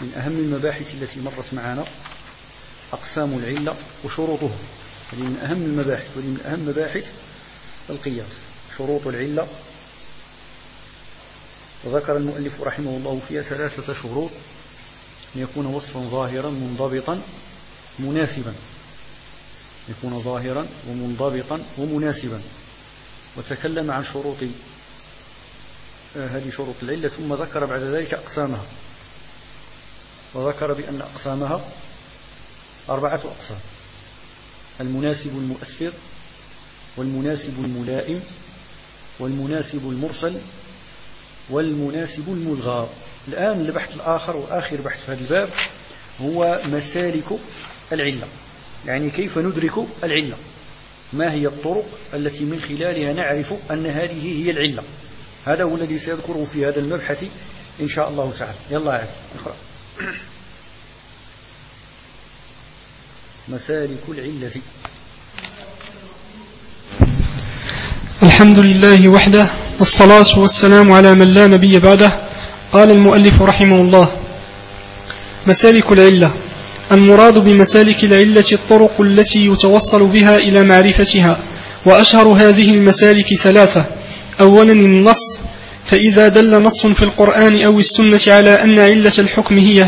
من أهم المباحث التي مرت معنا أقسام العلة وشروطها. هذه من أهم المباحث، وهذه من أهم مباحث القياس، شروط العلة. وذكر المؤلف رحمه الله فيها 3 شروط: أن يكون وصفا ظاهرا منضبطا مناسبا، يكون ظاهرا ومنضبطا ومناسبا. وتكلم عن شروط هذه شروط العلة، ثم ذكر بعد ذلك أقسامها، وذكر بأن أقسامها 4 أقسام: المناسب المؤثر، والمناسب الملائم، والمناسب المرسل، والمناسب الملغى. الآن البحث الآخر وآخر بحث في هذا الباب هو مسالك العلة، يعني كيف ندرك العلة، ما هي الطرق التي من خلالها نعرف أن هذه هي العلة. هذا هو الذي سيذكره في هذا المبحث إن شاء الله تعالى. يلا عاد اقرأ. مسالك العلة. الحمد لله وحده، والصلاة والسلام على من لا نبي بعده. قال المؤلف رحمه الله: مسالك العلة. المراد بمسالك العلة الطرق التي يتوصل بها إلى معرفتها، وأشهر هذه المسالك 3: أولا النص، فإذا دل نص في القرآن أو السنة على أن علة الحكم هي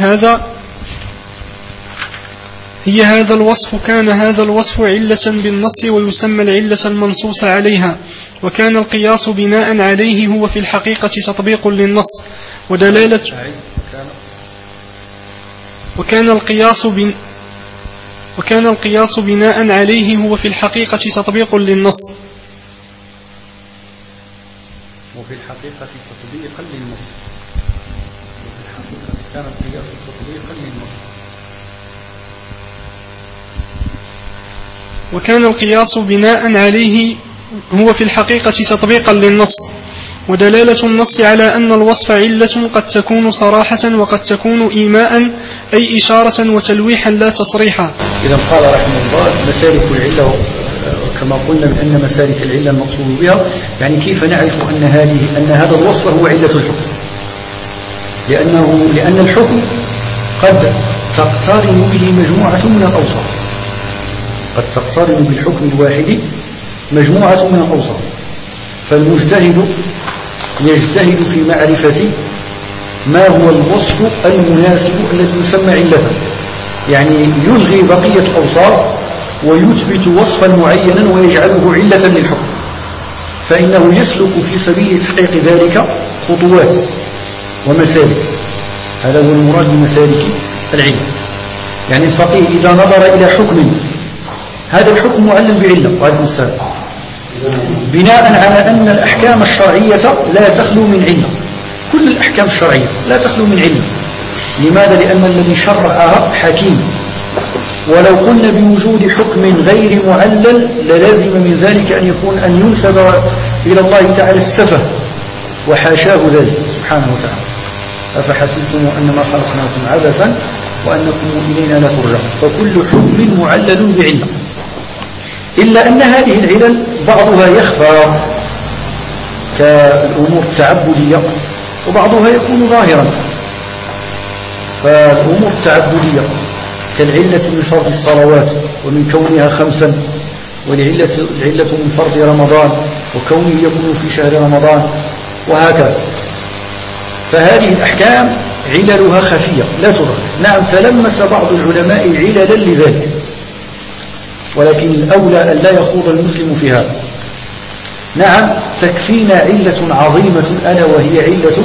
هذا الوصف، كان هذا الوصف علة بالنص، ويسمى العلة المنصوص عليها. وكان القياس بناء عليه هو في الحقيقة تطبيق للنص ودلالة. وكان القياس بناء عليه هو في الحقيقة تطبيق للنص. وفي الحقيقة تطبيقا للنص. وفي الحقيقة كان القياس تطبيقا للنص. وكان القياس بناء عليه هو في الحقيقة تطبيقا للنص، ودلالة النص على أن الوصف علة قد تكون صراحة وقد تكون إيماء، أي إشارة وتلويحا لا تصريحا. إذا قال رحمه الله: مسالك العلة، كما قلنا بأن مسالك العلة المقصود بها يعني كيف نعرف أن هذا الوصف هو علة الحكم، لأن الحكم قد تقترن به مجموعة من الأوصاف، قد تقترن بالحكم الواحد مجموعة من الأوصاف. فالمجتهد يجتهد في معرفة ما هو الوصف المناسب الذي يسمى علة، يعني يلغي بقية الأوصاف ويثبت وصفا معينا ويجعله علة للحكم، فإنه يسلك في سبيل تحقيق ذلك خطوات ومسالك. هذا هو المراد بمسالك العلة. يعني الفقيه إذا نظر إلى حكم، هذا الحكم معلل بعلة، وعليكم السلام، بناء على أن الأحكام الشرعية لا تخلو من علة، كل الأحكام الشرعية لا تخلو من علة. لماذا؟ لأن الذي شرعها حكيم، ولو قلنا بوجود حكم غير معلل للازم من ذلك أن ينسب إلى الله تعالى السفه، وحاشاه ذلك سبحانه وتعالى: أفحسبتم أنما خلقناكم عبثا وأنكم إلينا لا ترجعون. فكل حكم معلل بعلة، إلا أن هذه العلل بعضها يخفى كالأمور التعبدية، وبعضها يكون ظاهرا. فالأمور التعبدية كالعلة من فرض الصلوات ومن كونها 5، والعلة من فرض رمضان وكونه يكون في شهر رمضان، وهكذا. فهذه الأحكام عللها خفية لا تظهر. نعم، تلمس بعض العلماء عللا لذلك، ولكن الأولى أن لا يخوض المسلم في هذا. نعم، تكفينا علة عظيمة ألا وهي علة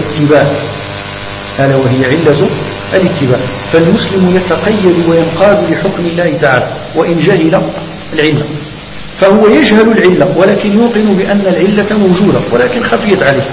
الاتباع. فالمسلم يتقيد وينقاد لحكم الله تعالى وإن جهل العلة، فهو يجهل العلة ولكن يوقن بأن العلة موجودة ولكن خفيت عليه.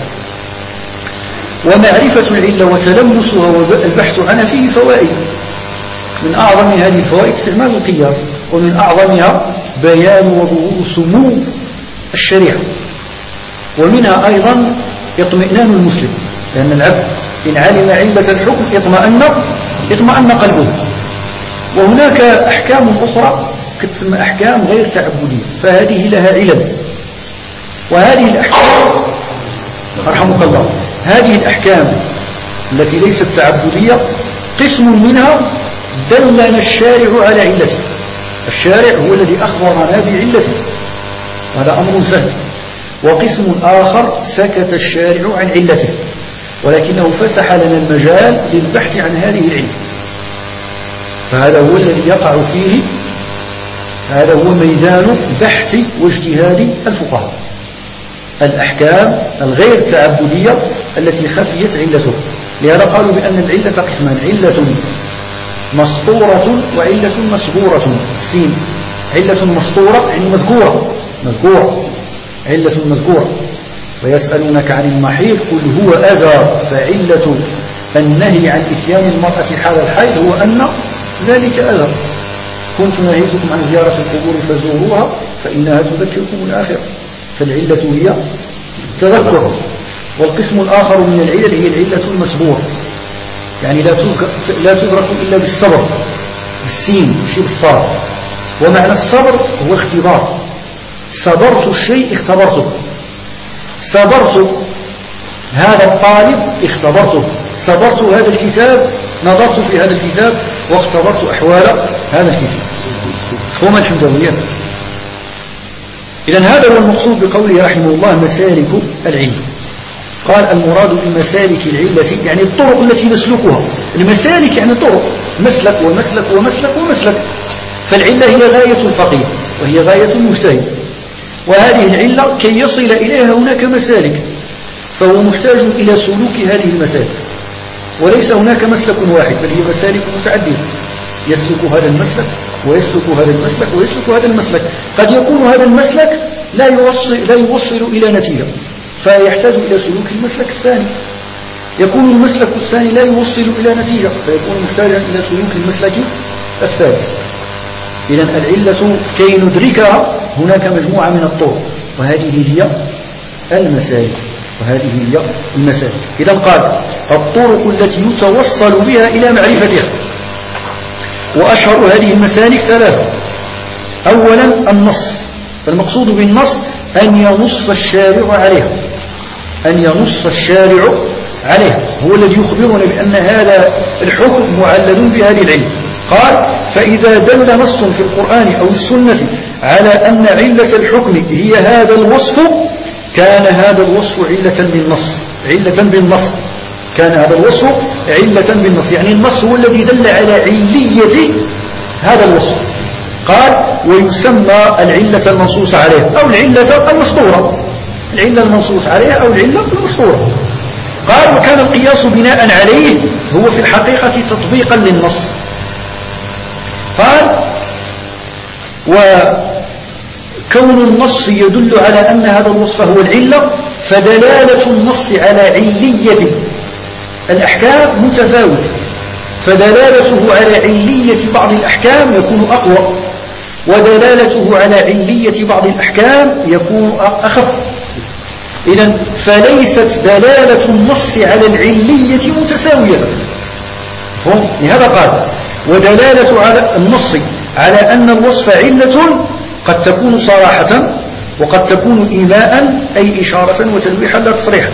ومعرفة العلة وتلمسها والبحث عنها فيه فوائد. من أعظم هذه الفوائد استعمال القياس، ومن أعظمها بيان وظهور سمو الشريعة، ومنها أيضا اطمئنان المسلم، لأن العبد إن علم علة الحكم اطمأن قلبه. وهناك أحكام أخرى تسمى أحكام غير تعبدية، فهذه لها علل. وهذه الأحكام رحمك الله، هذه الأحكام التي ليست تعبدية قسم منها دلنا الشارع على علته، الشارع هو الذي أخبرنا بعلته، هذا أمر سهل. وقسم آخر سكت الشارع عن علته ولكنه فسح لنا المجال للبحث عن هذه العلة، فهذا هو الذي يقع فيه، هذا هو ميدان بحث واجتهاد الفقهاء، الأحكام الغير تعبدية التي خفيت علته. لهذا قالوا بأن العلة قسمان: علة مسطورة وعلة مسغورة. السين علة مسطورة يعني مذكورة، علة مذكورة. ويسألونك عن المحيض قل هو أذى، فعلة النهي عن إتيان المرأة حال الحيض هو أن ذلك أذى. كنت نهيتكم عن زيارة القبور فزوروها فإنها تذكركم الآخرة، فالعلة هي التذكر. والقسم الآخر من العلل هي العلة المسبورة، يعني لا تدرك إلا بالصبر، بالسين مش بالصاد. ومعنى الصبر هو اختبار، صبرت الشيء اختبرته، صبرت هذا الطالب اختبرته، صبرت هذا الكتاب نظرت في هذا الكتاب واختبرت أحوال هذا الكتاب. هما الحمدويات. إذن هذا هو المقصود بقوله رحمه الله مسالك العلم. قال المراد بمسالك العلة يعني الطرق التي نسلكها. المسالك يعني طرق، مسلك ومسلك ومسلك ومسلك. فالعلة هي غاية الفقيه وهي غاية المجتهد، وهذه العلة كي يصل إليها هناك مسالك، فهو محتاج إلى سلوك هذه المسالك، وليس هناك مسلك واحد بل هي مسالك متعددة، يسلك هذا المسلك ويسلك هذا المسلك ويسلك هذا المسلك. قد يكون هذا المسلك لا يوصل إلى نتيجة فيحتاج إلى سلوك المسلك الثاني، يكون المسلك الثاني لا يوصل إلى نتيجة فيكون محتاجا إلى سلوك المسلك الثالث. إذن العلة كي ندركها هناك مجموعة من الطرق، وهذه هي المسالك. إذن قال الطرق التي يتوصل بها إلى معرفتها، وأشهر هذه المسالك ثلاثة. أولا النص، فالمقصود بالنص أن ينص الشارع عليها، هو الذي يخبرنا بأن هذا الحكم معلل بهذه العلة. قال فإذا دل نص في القرآن أو السنة على أن علة الحكم هي هذا الوصف كان هذا الوصف علة بالنص، كان هذا الوصف علة بالنص، يعني النص هو الذي دل على علية هذا الوصف. قال ويسمى العلة المنصوص عليها أو العلة المسطورة، العلة المنصوص عليها أو العلة المسطورة. قال وكان القياس بناء عليه هو في الحقيقة تطبيقا للنص. قال وكون النص يدل على أن هذا الوصف هو العلة، فدلالة النص على علية الأحكام متفاوتة، فدلالته على علية بعض الأحكام يكون أقوى، ودلالته على علية بعض الأحكام يكون أخف. إذن فليست دلالة النص على العلية متساوية. لهذا قال ودلالة على النص على أن الوصف علة قد تكون صراحة وقد تكون إيماء أي إشارة وتلويحا لا تصريحا.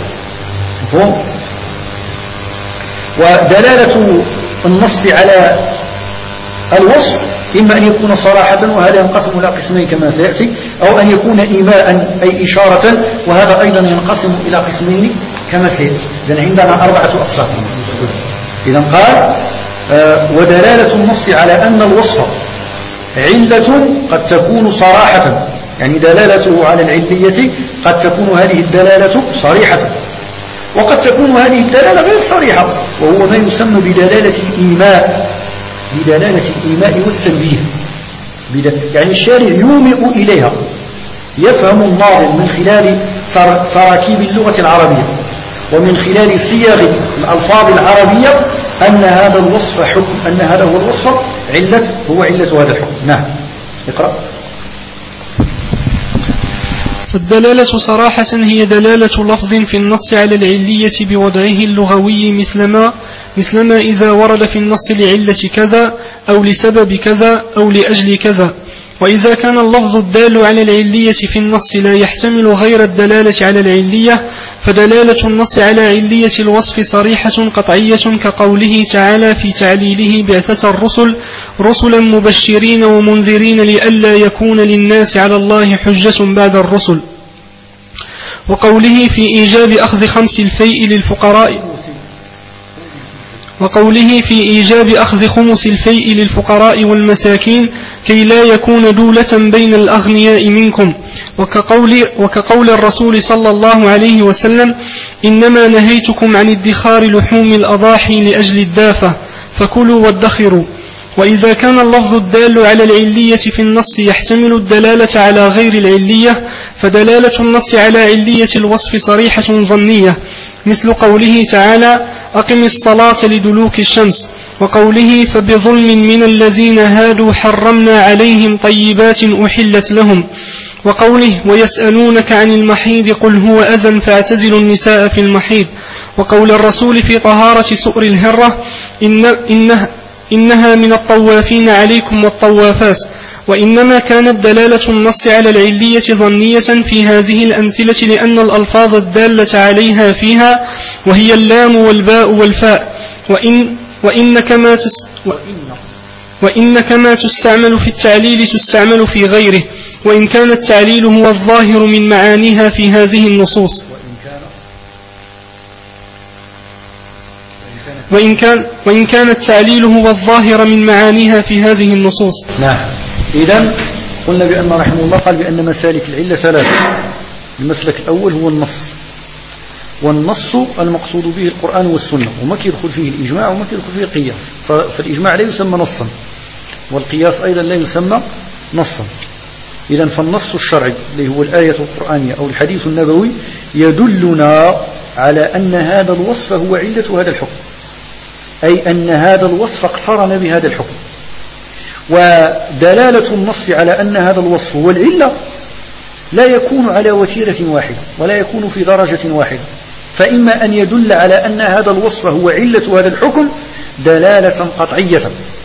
ودلالة النص على الوصف إما أن يكون صراحة وهذا ينقسم إلى قسمين كما سيأتي، أو أن يكون إيماء أي إشارة وهذا أيضا ينقسم إلى قسمين كما سيأتي. إذن عندنا 4 أقسام. إذن قال ودلالة النص على أن الوصف علة قد تكون صراحة، يعني دلالته على العلية قد تكون هذه الدلالة صريحة، وقد تكون هذه الدلالة غير صريحة، وهو ما يسمى بدلالة الإيماء، بدلالة الإيماء والتنبيه. يعني الشارع يومئ إليها، يفهم الناظر من خلال تراكيب اللغة العربية ومن خلال صيغ الألفاظ العربية أن هذا الوصف حكم، أن هذا هو الوصف هو علة هذا الحكم. نعم اقرأ. فالدلالة صراحة هي دلالة لفظ في النص على العلية بوضعه اللغوي مثلما إذا ورد في النص لعلة كذا أو لسبب كذا أو لأجل كذا. وإذا كان اللفظ الدال على العلية في النص لا يحتمل غير الدلالة على العلية فدلالة النص على علية الوصف صريحة قطعية كقوله تعالى في تعليله بعثة الرسل رسلا مبشرين ومنذرين لئلا يكون للناس على الله حجة بعد الرسل، وقوله في إيجاب أخذ خمس الفيء خمس الفيء للفقراء والمساكين كي لا يكون دولة بين الأغنياء منكم، وكقول الرسول صلى الله عليه وسلم إنما نهيتكم عن ادخار لحوم الأضاحي لأجل الدافة فكلوا وادخروا. وإذا كان اللفظ الدال على العلية في النص يحتمل الدلالة على غير العلية فدلالة النص على علية الوصف صريحة ظنية، مثل قوله تعالى أقم الصلاة لدلوك الشمس، وقوله فبظلم من الذين هادوا حرمنا عليهم طيبات أحلت لهم، وقوله ويسألونك عن المحيض قل هو أذى فاعتزلوا النساء في المحيض، وقول الرسول في طهارة سؤر الهرة إنها من الطوافين عليكم والطوافات. وإنما كانت دلالة النص على العلية ظنية في هذه الأمثلة لأن الألفاظ الدالة عليها فيها وهي اللام والباء والفاء وإن كما تستعمل في التعليل تستعمل في غيره، وإن كان التعليل هو الظاهر من معانيها في هذه النصوص وإن كان التعليل هو الظاهر من معانيها في هذه النصوص. نعم. إذن قلنا بأن رحمه الله قال بأن مسالك العلة ثلاثة. المسلك الأول هو النص، والنص المقصود به القرآن والسنة، وما يدخل فيه الإجماع وما يدخل فيه القياس، فالإجماع لا يسمى نصا والقياس أيضا لا يسمى نصا. إذن فالنص الشرعي اللي هو الآية القرآنية أو الحديث النبوي يدلنا على أن هذا الوصف هو علة هذا الحكم، أي أن هذا الوصف اقترن بهذا الحكم. ودلالة النص على أن هذا الوصف هو العلة لا يكون على وتيرة واحدة ولا يكون في درجة واحدة، فإما أن يدل على أن هذا الوصف هو علة هذا الحكم دلالة قطعية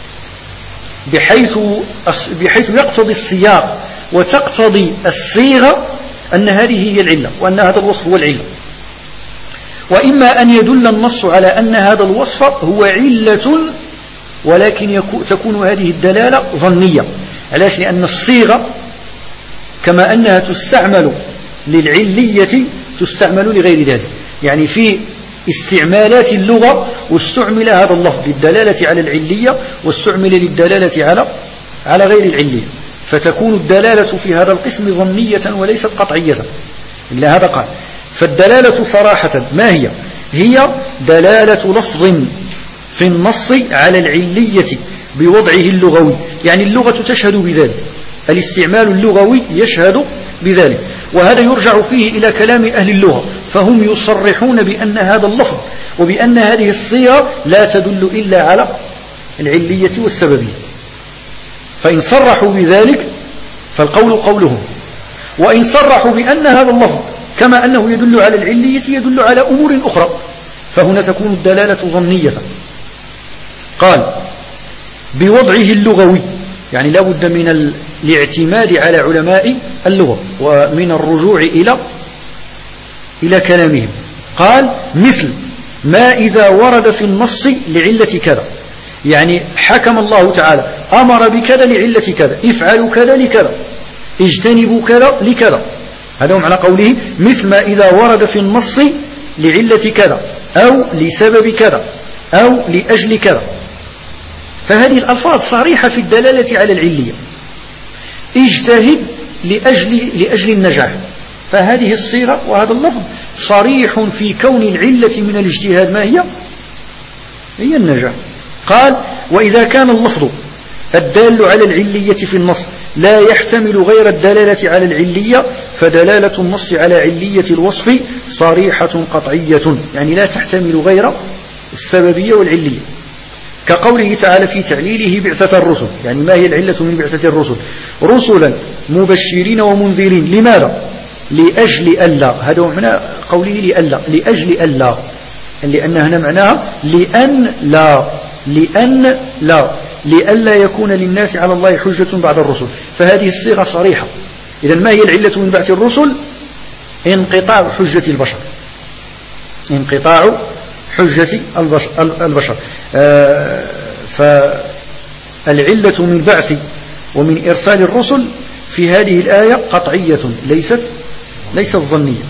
بحيث يقتضي السياق وتقتضي الصيغة أن هذه هي العلة وأن هذا الوصف هو العلة، وإما أن يدل النص على أن هذا الوصف هو علة ولكن تكون هذه الدلالة ظنية. علاش؟ لأن الصيغة كما أنها تستعمل للعلية تستعمل لغير ذلك، يعني في استعمالات اللغة واستعمل هذا اللفظ للدلالة على العلية واستعمل للدلالة على غير العلية، فتكون الدلالة في هذا القسم ظنية وليست قطعية. إلا هذا قال فالدلالة صراحة ما هي؟ هي دلالة لفظ في النص على العلية بوضعه اللغوي، يعني اللغة تشهد بذلك، الاستعمال اللغوي يشهد بذلك، وهذا يرجع فيه إلى كلام أهل اللغة، فهم يصرحون بأن هذا اللفظ وبأن هذه الصيغة لا تدل إلا على العلية والسببية، فإن صرحوا بذلك فالقول قولهم، وإن صرحوا بأن هذا اللفظ كما أنه يدل على العلية يدل على أمور أخرى فهنا تكون الدلالة ظنية. قال بوضعه اللغوي، يعني لا بد من الاعتماد على علماء اللغة ومن الرجوع إلى كلامهم. قال مثل ما إذا ورد في النص لعلة كذا، يعني حكم الله تعالى أمر بكذا لعلة كذا، افعلوا كذا لكذا، اجتنبوا كذا لكذا، هذا معنى قوله مثل ما إذا ورد في النص لعلة كذا أو لسبب كذا أو لأجل كذا، فهذه الألفاظ صريحة في الدلالة على العلية. اجتهد لأجل النجاح، فهذه الصيغة وهذا اللفظ صريح في كون العلة من الاجتهاد ما هي النجاح. قال وإذا كان اللفظ الدال على العلية في النص لا يحتمل غير الدلالة على العلية فدلالة النص على علية الوصف صريحة قطعية، يعني لا تحتمل غير السببية والعلية، كقوله تعالى في تعليله بعثة الرسل، يعني ما هي العلة من بعثة الرسل؟ رسلا مبشرين ومنذرين، لماذا؟ لأجل ألا، هذا معنى قوله لأجل ألا، لأن هنا معناها لألا يكون للناس على الله حجة بعد الرسل، فهذه الصيغة صريحة. إذن ما هي العلة من بعث الرسل؟ انقطاع حجة البشر، انقطاع حجة البشر. فالعلة من بعث ومن إرسال الرسل في هذه الآية قطعية ليست ظنية.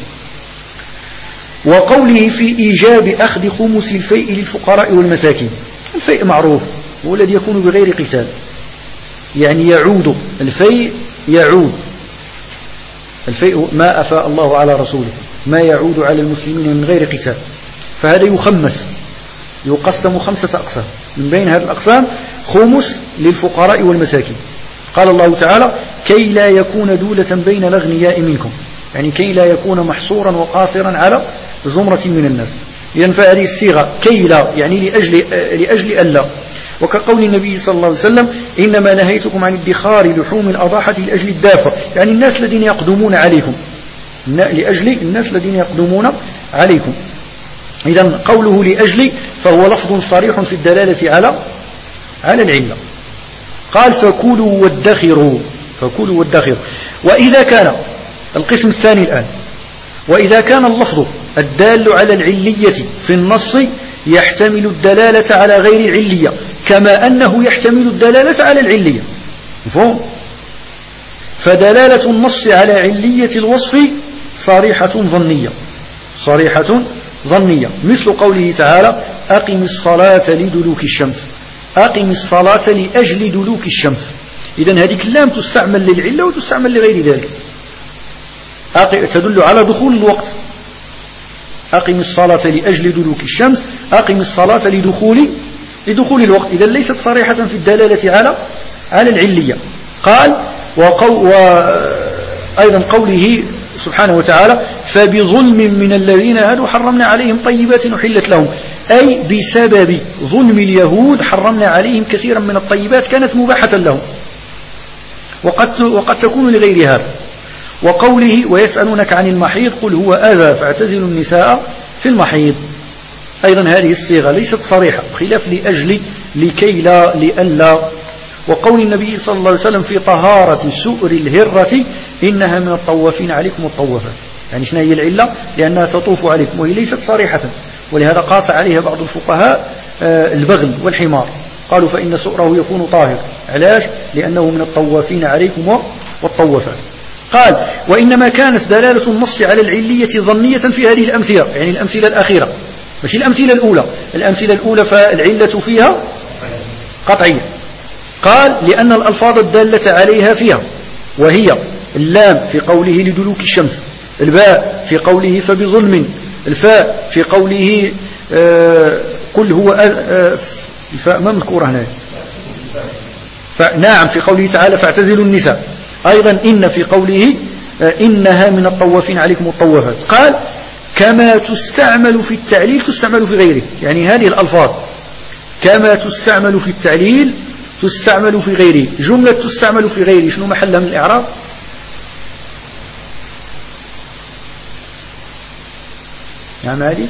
وقوله في إيجاب أخذ خمس الفيء للفقراء والمساكين، الفيء معروف هو الذي يكون بغير قتال، يعني يعود الفيء، يعود الفيء ما أفاء الله على رسوله، ما يعود على المسلمين من غير قتال، فهذا يخمس، يقسم 5 أقسام، من بين هذه الأقسام خمس للفقراء والمساكين. قال الله تعالى كي لا يكون دولة بين الأغنياء منكم، يعني كي لا يكون محصورا وقاصرا على زمرة من الناس. إذن فهذه الصيغة كي لا يعني لأجل ألا، وكقول النبي صلى الله عليه وسلم إنما نهيتكم عن ادخار لحوم الأضاحة لأجل الدافع، يعني الناس الذين يقدمون عليكم، لأجل الناس الذين يقدمون عليكم. إذن قوله لأجل فهو لفظ صريح في الدلالة على العلة. قال فكلوا وادخروا. وإذا كان القسم الثاني الآن، وإذا كان اللفظ الدال على العلية في النص يحتمل الدلالة على غير العلية كما أنه يحتمل الدلالة على العلية، مفهوم؟ فدلالة النص على علية الوصف صريحة ظنية، مثل قوله تعالى أقم الصلاة لدلوك الشمس، أقم الصلاة لأجل دلوك الشمس. إذن هذه اللام تستعمل للعلة وتستعمل لغير ذلك، تدل على دخول الوقت، أقم الصلاة لأجل دلوك الشمس، أقم الصلاة لدخول الوقت. إذن ليست صريحة في الدلالة على العلية. قال وأيضا قوله سبحانه وتعالى فبظلم من الذين هادوا حرمنا عليهم طيبات أحلت لهم، أي بسبب ظلم اليهود حرمنا عليهم كثيرا من الطيبات كانت مباحة لهم، وقد تكون لغير هذا. وقوله ويسألونك عن المحيض قل هو أذى فاعتزلوا النساء في المحيض، أيضا هذه الصيغة ليست صريحة، بخلاف لأجل، لكي لا، لألا. وقول النبي صلى الله عليه وسلم في طهارة سؤر الهرة إنها من الطوافين عليكم والطوافات، يعني شنو هي العلة؟ لأنها تطوف عليكم، وهي ليست صريحة، ولهذا قاس عليها بعض الفقهاء البغل والحمار، قالوا فإن سؤره يكون طاهر. علاش؟ لأنه من الطوافين عليكم والطوافات. قال وإنما كانت دلالة النص على العلية ظنية في هذه الأمثلة، يعني الأمثلة الأخيرة، مش الأمثلة الأولى. الأمثلة الأولى فالعلة فيها قطعية. قال لأن الألفاظ الدالة عليها فيها، وهي اللام في قوله لدلوك الشمس، الباء في قوله فبظلم، الفاء في قوله قل هو الفاء ما مذكورة هنا، نعم في قوله تعالى فاعتزلوا النساء، أيضا إن في قوله إنها من الطوافين عليكم الطوافات. قال كما تستعمل في التعليل تستعمل في غيره، يعني هذه الألفاظ كما تستعمل في التعليل تستعمل في غيره. جملة تستعمل في غيره شنو محلها من الإعراب؟ نعم هذه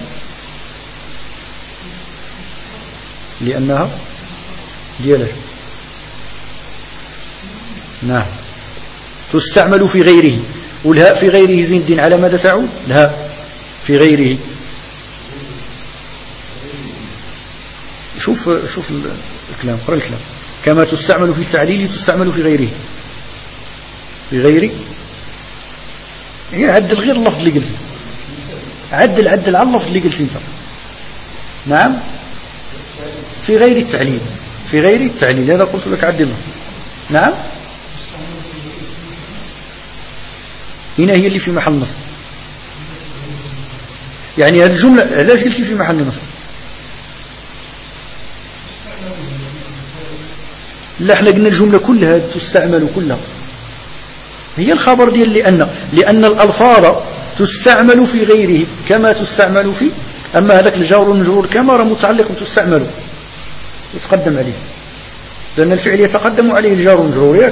لأنها ديالها، نعم تستعمل في غيره. والهاء في غيره زين الدين على ماذا تعود؟ الهاء في غيره، شوف الكلام، قرأ الكلام. كما تستعمل في التعليل تستعمل في غيره، في غيره يعني عدل غير اللفظ اللي قلت، عدل على اللفظ اللي قلت انت. نعم في غير التعليل، في غير التعليل، هذا قلت لك عدل. نعم هنا هي اللي في محل نصب، يعني هذه الجملة علاش قلتي في محل نصب؟ لا احنا قلنا الجملة كلها تستعمل كلها، هي الخبر ديال لأن الألفاظ تستعمل في غيره كما تستعمل في، أما هذاك الجار والمجرور كما راه متعلق تستعمل يتقدم عليه، لأن الفعل يتقدم عليه الجار والمجرور،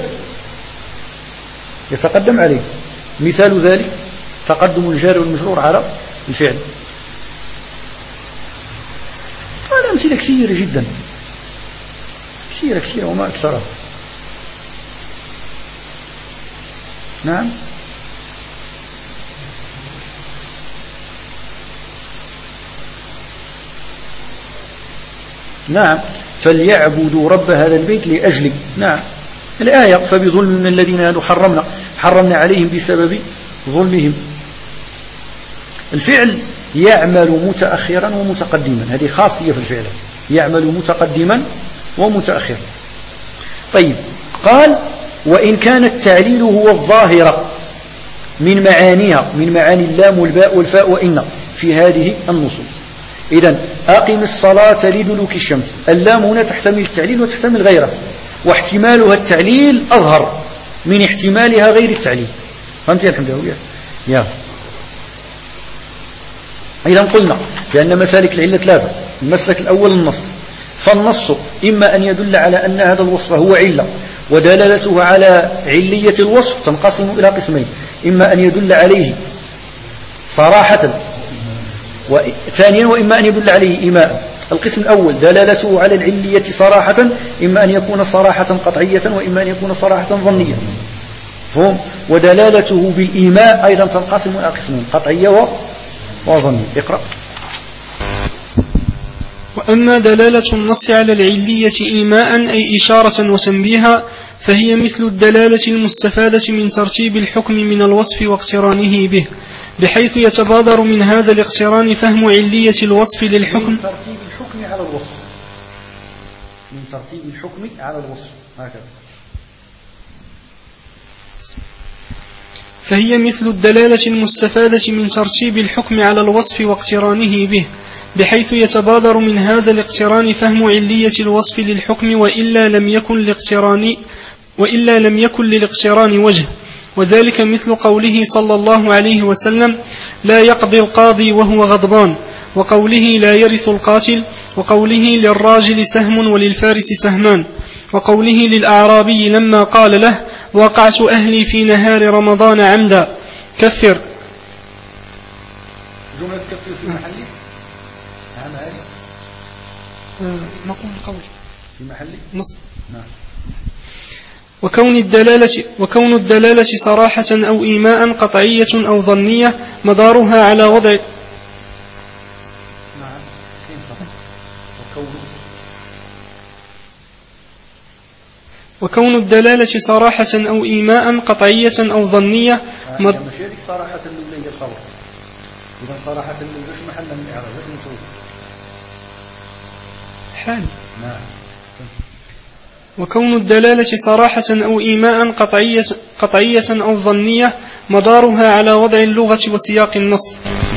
يتقدم عليه. مثال ذلك تقدم الجار والمجرور على الفعل. هذا أمثلة كثيرة جدا، كثيرة وما أكثرها. نعم نعم، فليعبدوا رب هذا البيت لأجل، نعم الآية، فبظلم من الذين هادوا حرمنا عليهم بسبب ظلمهم. الفعل يعمل متأخرا ومتقدما، هذه خاصية في الفعل، يعمل متقدما ومتأخرا. طيب، قال وإن كان التعليل هو الظاهر من معانيها، من معاني اللام والباء والفاء وإن في هذه النصوص. إذن أقم الصلاة لدلوك الشمس، اللام هنا تحتمل التعليل وتحتمل غيره، واحتمالها التعليل أظهر من احتمالها غير التعليل. فهمت يا الحمد لله؟ يا إذن قلنا بأن مسالك العلة ثلاثة. المسلك الأول النص، فالنص إما أن يدل على أن هذا الوصف هو علة ودلالته على علية الوصف تنقسم إلى قسمين، إما أن يدل عليه صراحة، وثانيا وإما أن يدل عليه إيماء. القسم الأول دلالته على العلية صراحة، إما أن يكون صراحة قطعية وإما أن يكون صراحة ظنية. فهم؟ ودلالته بالإيماء أيضا تنقسم إلى قسمين، قطعية وظنية. اقرأ. وأما دلالة النص على العلية إيماء أي إشارة وتنبيها، فهي مثل الدلالة المستفادة من ترتيب الحكم من الوصف واقترانه به، بحيث يتبادر من هذا الاقتران فهم علية الوصف للحكم. من ترتيب الحكم على الوصف، من ترتيب الحكم على الوصف، هكذا. فهي مثل الدلالة المستفادة من ترتيب الحكم على الوصف واقترانه به، بحيث يتبادر من هذا الاقتران فهم علية الوصف للحكم، وإلا لم يكن للاقتران وجه. وذلك مثل قوله صلى الله عليه وسلم: لا يقضي القاضي وهو غضبان، وقوله: لا يرث القاتل، وقوله: للراجل سهم وللفارس سهمان، وقوله للأعرابي لما قال له: وقعت أهلي في نهار رمضان عمدا كفر. جملة كفر في محله؟ نعم، هذه نقول قولي في محله نصب. نعم. وكون الدلالة صراحة أو إيماء قطعية أو ظنية مدارها على وضع وكون الدلالة صراحة أو إيماء قطعية أو ظنية مش صراحة الأولى الخبر، إذا صراحة الأولى مش محل من الإعراب لازم نقول حال. نعم. وكون الدلالة صراحة أو إيماء قطعية أو ظنية مدارها على وضع اللغة وسياق النص.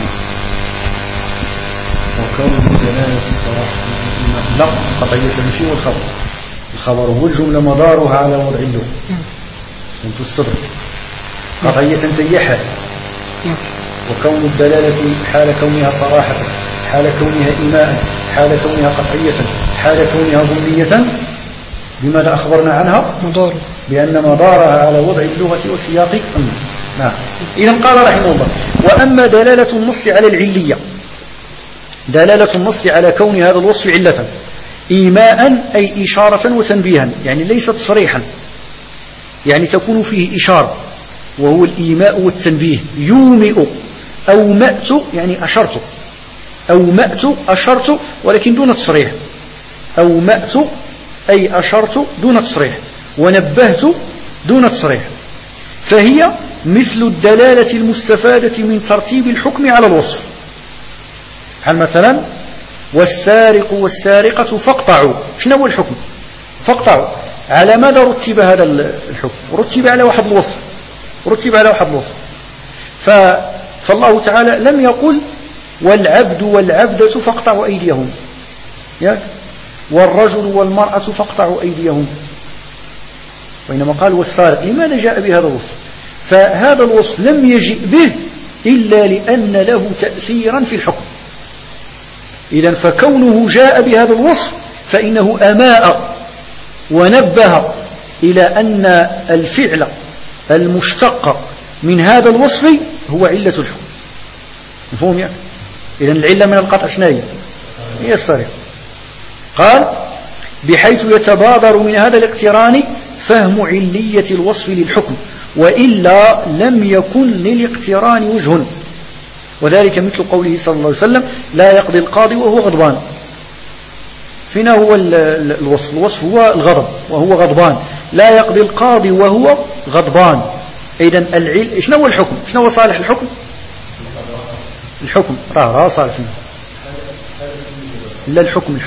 وكون الدلالة صراحة لا قطعية مشي والخبر، الخبر هو الجملة مدارها على وضع اللغة. أنت الصدر قطعية سيحة. وكون الدلالة حال كونها صراحة، حال كونها إيماء، حال كونها قطعية، حال كونها ظنية، بماذا أخبرنا عنها؟ بأن مدارها على وضع اللغة وسياق النص. نعم. إذن قال رحمه الله: وأما دلالة النص على العلية، دلالة النص على كون هذا الوصف علة إيماء أي إشارة وتنبيها، يعني ليس تصريحا، يعني تكون فيه إشارة وهو الإيماء والتنبيه. يومئ أو مأت يعني أشرت، أو مأت أشرت ولكن دون تصريح، أو مأت أي أشرت دون تصريح، ونبهت دون تصريح. فهي مثل الدلالة المستفادة من ترتيب الحكم على الوصف. هل مثلا: والسارق والسارقة فاقطعوا، شنو هو الحكم؟ فاقطعوا. على ماذا رتب هذا الحكم؟ رتب على واحد الوصف، رتب على واحد الوصف. فالله تعالى لم يقل: والعبد والعبدة فاقطعوا أيديهم، والرجل والمرأة فاقطعوا أيديهم، وإنما قال: والسارق. لماذا جاء بهذا الوصف؟ فهذا الوصف لم يجئ به إلا لأن له تأثيرا في الحكم. إذن فكونه جاء بهذا الوصف فإنه أماء ونبه إلى أن الفعل المشتق من هذا الوصف هو علة الحكم. مفهوم يعني؟ إذن العلة من القطع شنو هي؟ السرقة. قال: بحيث يتبادر من هذا الاقتران فهم علية الوصف للحكم، وإلا لم يكن للاقتران وجه. وذلك مثل قوله صلى الله عليه وسلم: لا يقضي القاضي وهو غضبان. فينا هو الوصف هو الغضب، وهو غضبان، لا يقضي القاضي وهو غضبان. إذن شنو هو الحكم؟ شنو هو صالح الحكم؟ الحكم راه صالح فينا. لا الحكم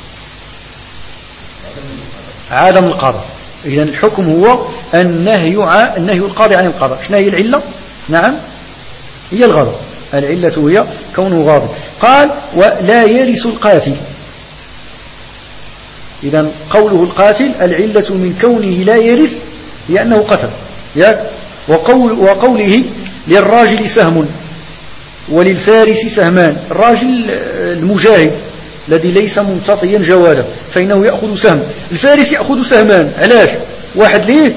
عدم القضاء. إذن الحكم هو النهي القاضي عن القضاء. شنو هي العلة؟ نعم هي الغضب. العلة هي كونه غاضب. قال ولا يرث القاتل. إذن قوله القاتل العلة من كونه لا يرث لأنه قتل. وقوله للراجل سهم وللفارس سهمان. الراجل المجاهد الذي ليس ممتطيا جوادا فإنه يأخذ سهم، الفارس يأخذ سهمان. علاش؟ واحد ليه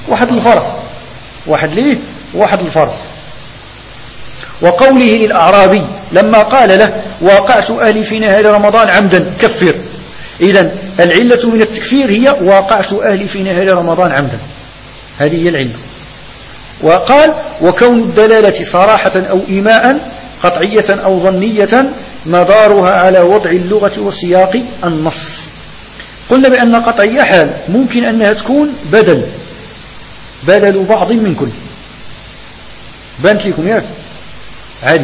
واحد للفرس. وقوله للأعرابي لما قال له واقعت أهلي في نهار رمضان عمدا كفر. إذن العلة من التكفير هي واقعت أهلي في نهار رمضان عمدا، هذه هي العلة. وقال وكون الدلالة صراحة أو إيماء قطعية أو ظنية مدارها على وضع اللغة وسياق النص. قلنا بأن قطعية حال ممكن أنها تكون بدل بعض من كل. بانت لكم ياك عادي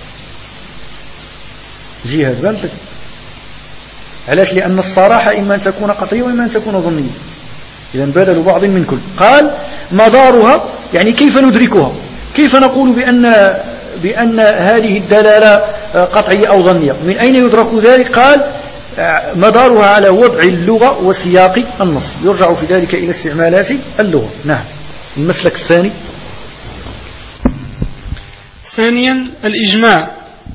جهاد بانت لك. علاش؟ لأن الصراحة إما أن تكون قطعية وإما أن تكون ظنية. إذن بدل بعض من كل. قال مدارها يعني كيف ندركها، كيف نقول بأن هذه الدلالة قطعية أو ظنية، من أين يدرك ذلك؟ قال مدارها على وضع اللغة وسياق النص، يرجع في ذلك إلى استعمالات اللغة. نعم. المسلك الثاني ثانيا الإجماع.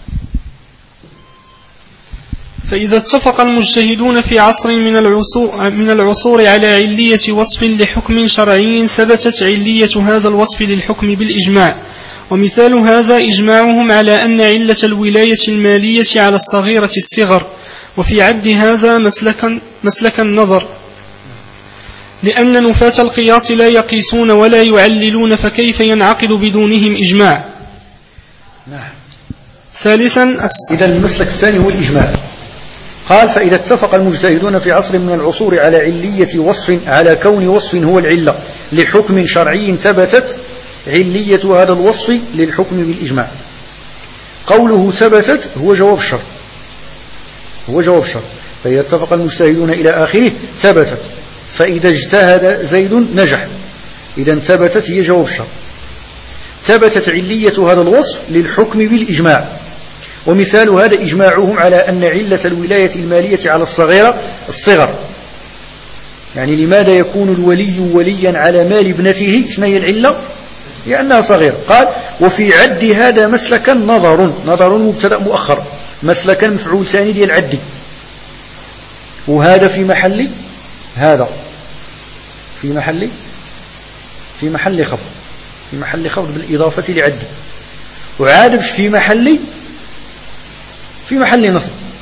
فإذا اتفق المجتهدون في عصر من العصور على علية وصف لحكم شرعي ثبتت علية هذا الوصف للحكم بالإجماع. ومثال هذا إجماعهم على أن علة الولاية المالية على الصغيرة الصغر، وفي عد هذا مسلك النظر، لأن نفاة القياس لا يقيسون ولا يعللون، فكيف ينعقد بدونهم إجماع؟ نعم. ثالثا إذا المسلك الثاني هو الإجماع. قال فإذا اتفق المجتهدون في عصر من العصور على علية وصف، على كون وصف هو العلة لحكم شرعي ثبتت علية هذا الوصف للحكم بالإجماع. قوله ثبتت هو جواب الشرط. فإذا اتفق المجتهدون إلى آخره ثبتت، فإذا اجتهد زيد نجح. إذا ثبتت هي جواب الشرط. ثبتت علية هذا الوصف للحكم بالإجماع. ومثال هذا إجماعهم على أن علة الولاية المالية على الصغر. يعني لماذا يكون الولي وليا على مال ابنته؟ شنو هي العلة؟ لأنها صغيرة. قال وفي عد هذا مسلكا نظر مبتدأ مؤخر، مسلكا مفعول ثاني ديال العد، وهذا في محل خفض بالإضافة لعد، وعاد في محل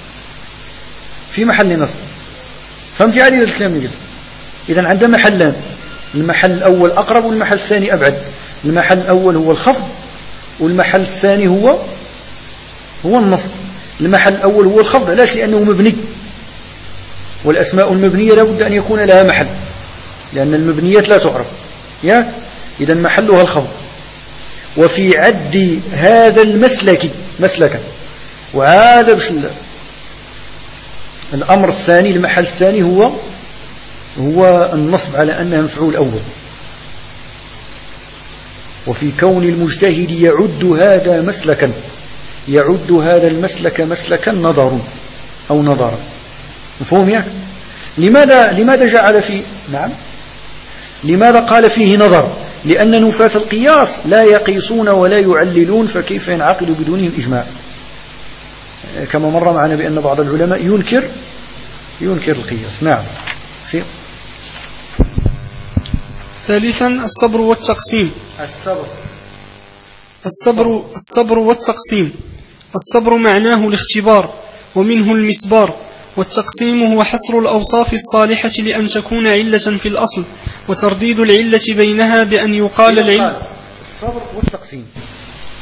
نصب. فهمت عادي الكلام اللي قلت؟ إذن عندنا محلان، المحل الأول أقرب والمحل الثاني أبعد. المحل الأول هو الخفض والمحل الثاني هو النصب. المحل الأول هو الخفض، علاش؟ لأنه مبني، والأسماء المبنية لا بد أن يكون لها محل، لأن المبنيات لا تعرف. إذن محلها الخفض. وفي عد هذا المسلك مسلكا، وعاد بش الأمر الثاني، المحل الثاني هو النصب على أنها مفعول أول. وفي كون المجتهد يعد هذا المسلك مسلكا نظرا. مفهوم ياك؟ لماذا جعل فيه؟ نعم. لماذا قال فيه نظر؟ لأن نفاة القياس لا يقيسون ولا يعللون، فكيف ينعقد بدونهم إجماع؟ كما مر معنا بأن بعض العلماء ينكر القياس. نعم. ثالثا الصبر والتقسيم. الصبر والتقسيم. الصبر معناه الاختبار ومنه المسبار، والتقسيم هو حصر الأوصاف الصالحة لأن تكون علة في الأصل، وترديد العلة بينها بأن يقال العلة. الصبر والتقسيم.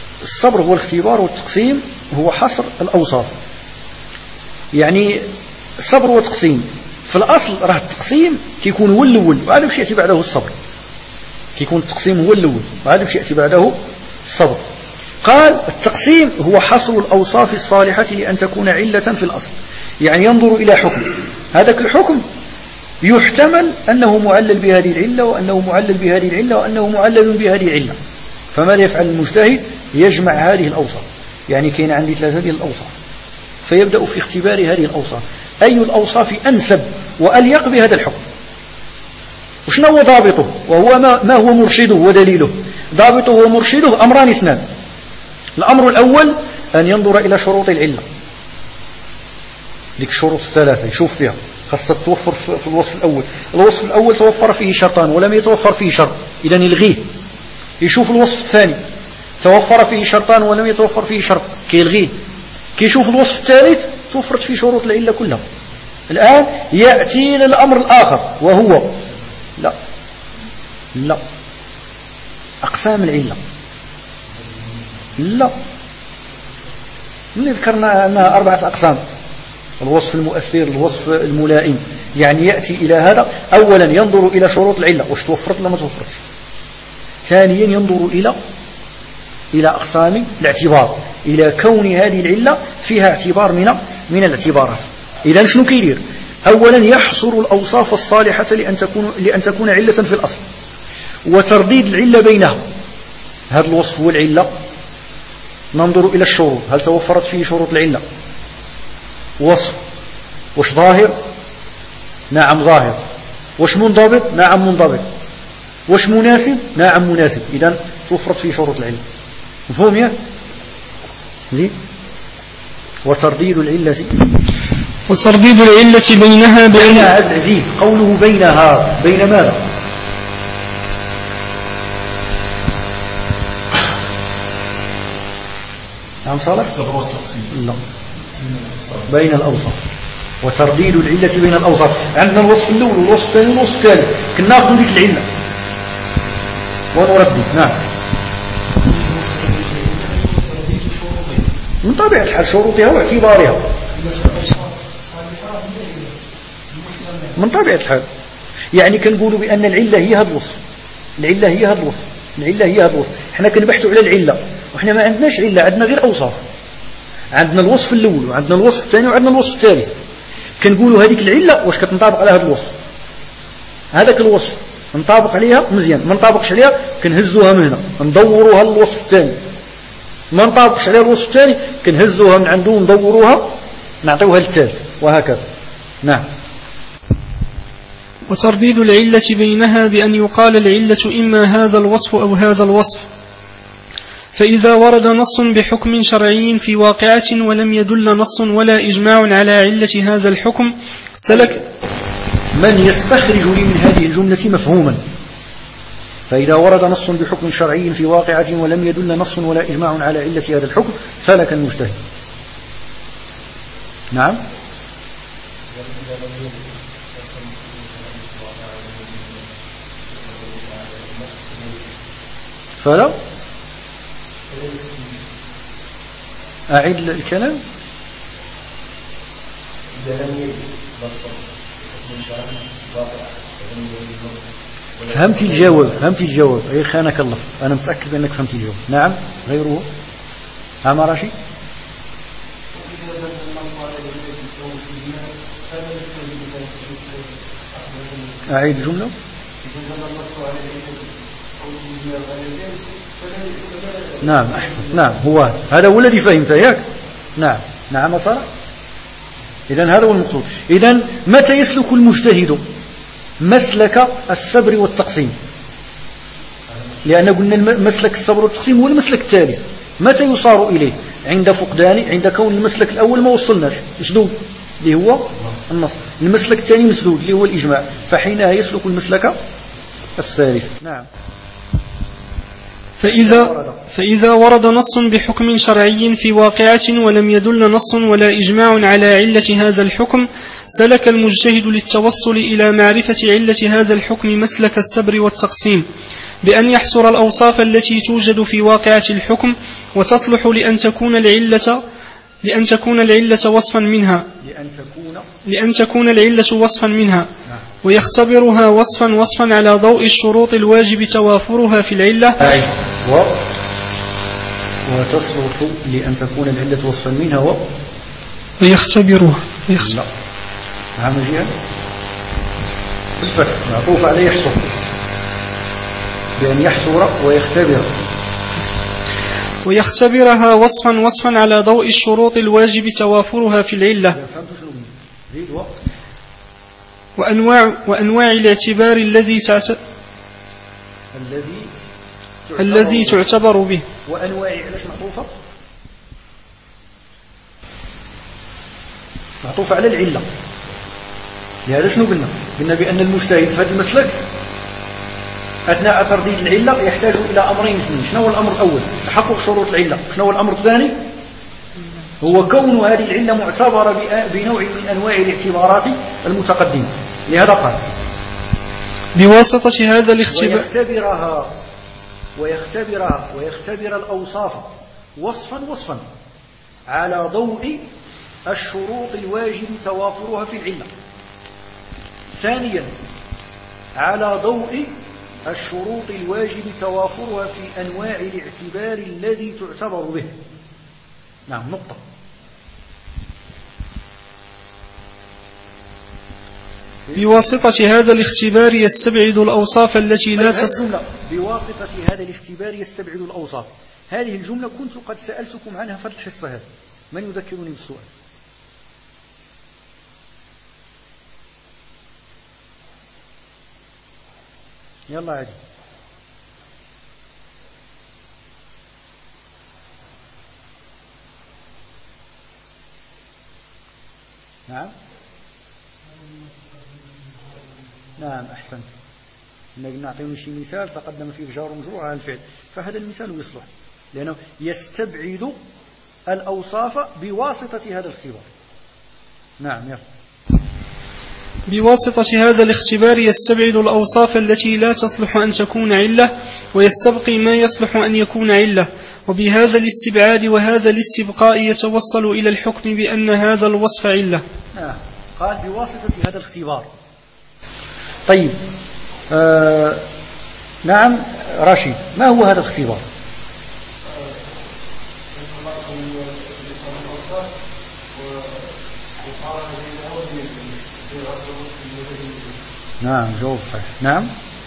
الصبر هو الاختبار، والتقسيم هو حصر الأوصاف. يعني الصبر وتقسيم. في الأصل راه التقسيم كيكون هو الأول وهذا باش يأتي بعده الصبر، كيكون التقسيم هو الأول وهذا باش يأتي بعده الصبر. قال التقسيم هو حصر الأوصاف الصالحة لأن تكون علة في الأصل، يعني ينظر إلى حكم، هذاك الحكم يحتمل أنه معلل بهذه العلة وأنه معلل بهذه العلة وأنه معلل بهذه العلة. فماذا يفعل المجتهد؟ يجمع هذه الأوصاف، يعني كاين عندي 3 ديال الأوصاف، فيبدأ في اختبار هذه الأوصاف، أي الأوصاف أنسب وأليق بهذا الحكم، وشنو هو ضابطه وهو ما هو مرشده ودليله. ضابطه ومرشده أمران اثنان. الأمر الأول أن ينظر إلى شروط العلة، لك الشروط الثلاثة يشوف فيها، خاصة توفر في الوصف الأول. الوصف الأول توفر فيه شرطان ولم يتوفر فيه شرط، إذا يلغيه. يشوف الوصف الثاني توفر فيه شرطان ولم يتوفر فيه شرط، كيلغيه. كيشوف الوصف الثالث توفرت فيه شروط العلة كلها. الآن يأتي للأمر الآخر وهو لا أقسام العلة. لا من ذكرنا أنها 4 أقسام: الوصف المؤثر، الوصف الملائم. يعني يأتي إلى هذا، أولا ينظر إلى شروط العلة واش توفرت ولا ما توفرتش. ثانيا ينظر إلى أقسام الاعتبار، إلى كون هذه العلة فيها اعتبار من الاعتبارات. إذا شنو كيدير؟ أولا يحصر الأوصاف الصالحة لأن تكون علة في الأصل، وترديد العلة بينها. هذا الوصف والعلة ننظر إلى الشروط، هل توفرت فيه شروط العلة؟ وصف وش ظاهر؟ نعم ظاهر. وش منضبط؟ نعم منضبط. وش مناسب؟ نعم مناسب. إذن توفرت فيه شروط العلة. مفهوم يا زين؟ وترديد العلة بينها بين العزيز. قوله بينها، بين ماذا؟ نعم صالح؟ لا، بين الأوصاف. وترديد العلة بين الأوصاف. عندنا الوصف الأول والوصف الثاني والوصف الثالث، كنا ناخذ ديك العلة ونردد. نعم، من طبيعة الحال شروطها واعتبارها، من طبيعة الحال. يعني كنقولوا بأن العلة هي هذا الوصف، العلة هي هذا الوصف، العلة هي هذا الوصف. احنا كنبحثوا على العلة وإحنا ما عندناش علة، عندنا غير أوصاف. عندنا الوصف الأول وعندنا الوصف الثاني وعندنا الوصف الثالث. كنقولوا هذيك العلة واش كتنطبق على هذا الوصف، هذاك الوصف نطابق عليها مزيان، ما نطابقش عليها كنهزوها من هنا ندوروها للوصف الثاني، ما نطابقش عليها الوصف الثاني كنهزوها من عنده وندوروها نعطيوها للثالث، وهكذا. نعم. وترديد العلة بينها بأن يقال العلة إما هذا الوصف أو هذا الوصف. فإذا ورد نص بحكم شرعي في واقعة ولم يدل نص ولا إجماع على علة هذا الحكم سلك. من يستخرج لي من هذه الجملة مفهوما؟ فإذا ورد نص بحكم شرعي في واقعة ولم يدل نص ولا إجماع على علة هذا الحكم سلك المجتهد. نعم. فلا أعيد الكلام. فهمت الجواب أي خانك الله، أنا متأكد أنك فهمت الجواب. نعم. غيره عام راشي. أعيد الجملة. نعم أحسن. نعم هو هذا هو الذي فهمته ياك. نعم نعم صار. إذن هذا هو المقصود. إذن متى يسلك المجتهد مسلك الصبر والتقسيم؟ لأن قلنا مسلك الصبر والتقسيم هو المسلك الثالث. متى يصار إليه؟ عند فقدان، عند كون المسلك الأول ما وصلناش مسدود اللي هو النص، المسلك الثاني مسدود اللي هو الإجماع، فحينها يسلك المسلك الثالث. نعم. فإذا ورد نص بحكم شرعي في واقعة ولم يدل نص ولا إجماع على علة هذا الحكم سلك المجتهد للتوصل إلى معرفة علة هذا الحكم مسلك الصبر والتقسيم بأن يحصر الأوصاف التي توجد في واقعة الحكم وتصلح لأن تكون العلة لأن تكون العلة وصفا منها لأن تكون العلة وصفا منها ويختبرها وصفا على ضوء الشروط الواجب توافرها في العلة وتصلح لأن تكون العلة وصفا منها ويختبرها لا عام جهة الفتح معطوف عليه يحصر بأن يحصر ويختبرها وصفا على ضوء الشروط الواجب توافرها في العلة وأنواع الاعتبار الذي تعتبر به. وأنواع علاش معطوفة على العلة. لهذا شنو قلنا بأن المجتهد في هذا المسلك أثناء ترديد العلة يحتاج إلى أمرين اثنين. شنو هو الأمر الأول؟ تحقق شروط العلة. شنو هو الأمر الثاني؟ هو كون هذه العلة معتبرة بنوع من أنواع الاعتبارات المتقدمة. لهذا قال بواسطة هذا الاختبار ويختبر الأوصاف وصفا على ضوء الشروط الواجب توافرها في العلة. ثانيا على ضوء الشروط الواجب توافرها في أنواع الاعتبار الذي تعتبر به. نعم نقطة. بواسطة هذا الاختبار يستبعد الأوصاف التي لا تصل. بواسطة هذا الاختبار يستبعد الأوصاف. هذه الجملة كنت قد سألتكم عنها في الحصة هذه. من يذكرني بالسؤال؟ يلا عادي. نعم أحسنت. نعطيهم شي مثال تقدم فيه جار ومجرور على الفعل، فهذا المثال يصلح لأنه يستبعد الأوصاف بواسطة هذا الاختبار. نعم يلا. بواسطة هذا الاختبار يستبعد الأوصاف التي لا تصلح أن تكون علة ويستبقي ما يصلح أن يكون علة، وبهذا الاستبعاد وهذا الاستبقاء يتوصل إلى الحكم بأن هذا الوصف علة. قال بواسطة هذا الاختبار. طيب نعم راشد، ما هو هذا الاختبار؟ نعم جواب صحيح. نعم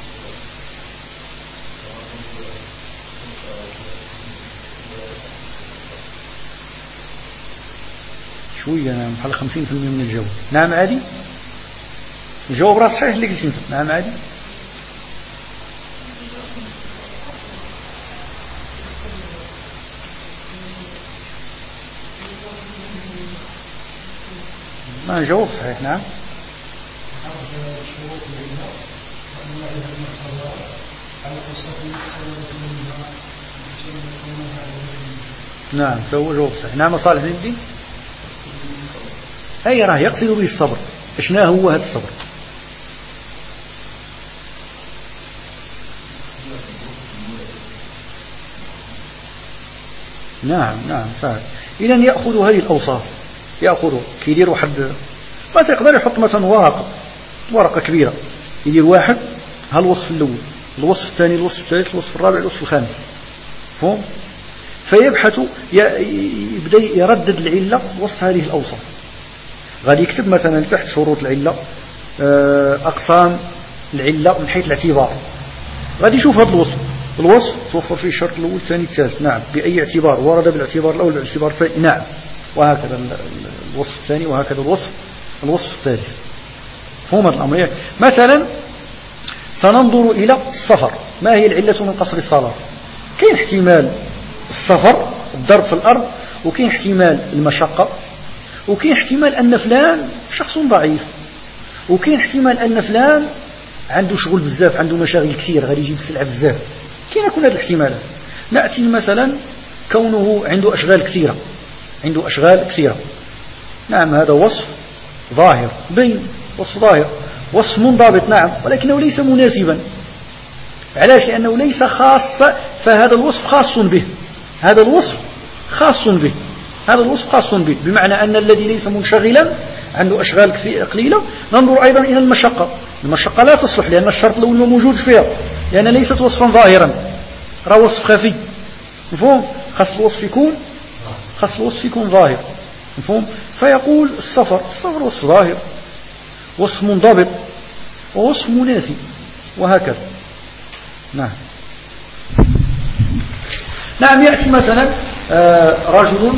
شوية. نعم بحال 50% من الجواب. نعم عادي. الجواب راه صحيح اللي قلت انت. نعم عادي. ما جواب صحيح. نعم نعم فهو جواب صحيح. نعم صالح الدين. أي راه يقصد به الصبر. إشنا هو هذا الصبر؟ نعم فعلا. إذن يأخذ هذه الأوصاف، يأخذ كيدير واحد ما تقدر يحط مثلا ورقة كبيرة، يدير واحد هالوصف الأول، الوصف الثاني، الوصف الثالث، الوصف الرابع، الوصف الخامس، فهم؟ فيبحث يبدأ يردد العلة وسط هذه الأوصاف. غادي يكتب مثلا تحت شروط العلة أقسام العلة من حيث الاعتبار. غادي يشوف هذا الوصف توفر فيه الشرط الأول الثاني الثالث. نعم بأي اعتبار ورد بالاعتبار الأول بالاعتبار الثاني. نعم وهكذا الوصف الثاني وهكذا الوصف الثالث. فهم هذا الأمر؟ مثلا سننظر إلى السفر. ما هي العلة من قصر الصلاة؟ كاين احتمال السفر الضرب في الأرض، وكاين احتمال المشقة، وكاين احتمال أن فلان شخص ضعيف، وكاين احتمال أن فلان عنده شغل بزاف، عنده مشاغل كثير، غادي يجيب السلعة بزاف. كاين كل هذه الاحتمالات. نأتي مثلا كونه عنده أشغال كثيرة. نعم هذا وصف ظاهر بين، وصف ظاهر، وصف منضبط. نعم ولكنه ليس مناسبا. علاش؟ لأنه ليس خاص، فهذا الوصف خاص به. هذا الوصف خاص به هذا الوصف خاص به، بمعنى أن الذي ليس منشغلا عنده أشغال قليلة. ننظر أيضا إلى المشقة لا تصلح، لأن الشرط الأول ما موجود فيها، لأن ليست وصفا ظاهرا، راه وصف خفي. مفهوم؟ خاص الوصف يكون ظاهر. مفهوم؟ فيقول السفر وصف ظاهر، وصف منضبط، ووصف مناسي، وهكذا. نعم. يأتي مثلا رجل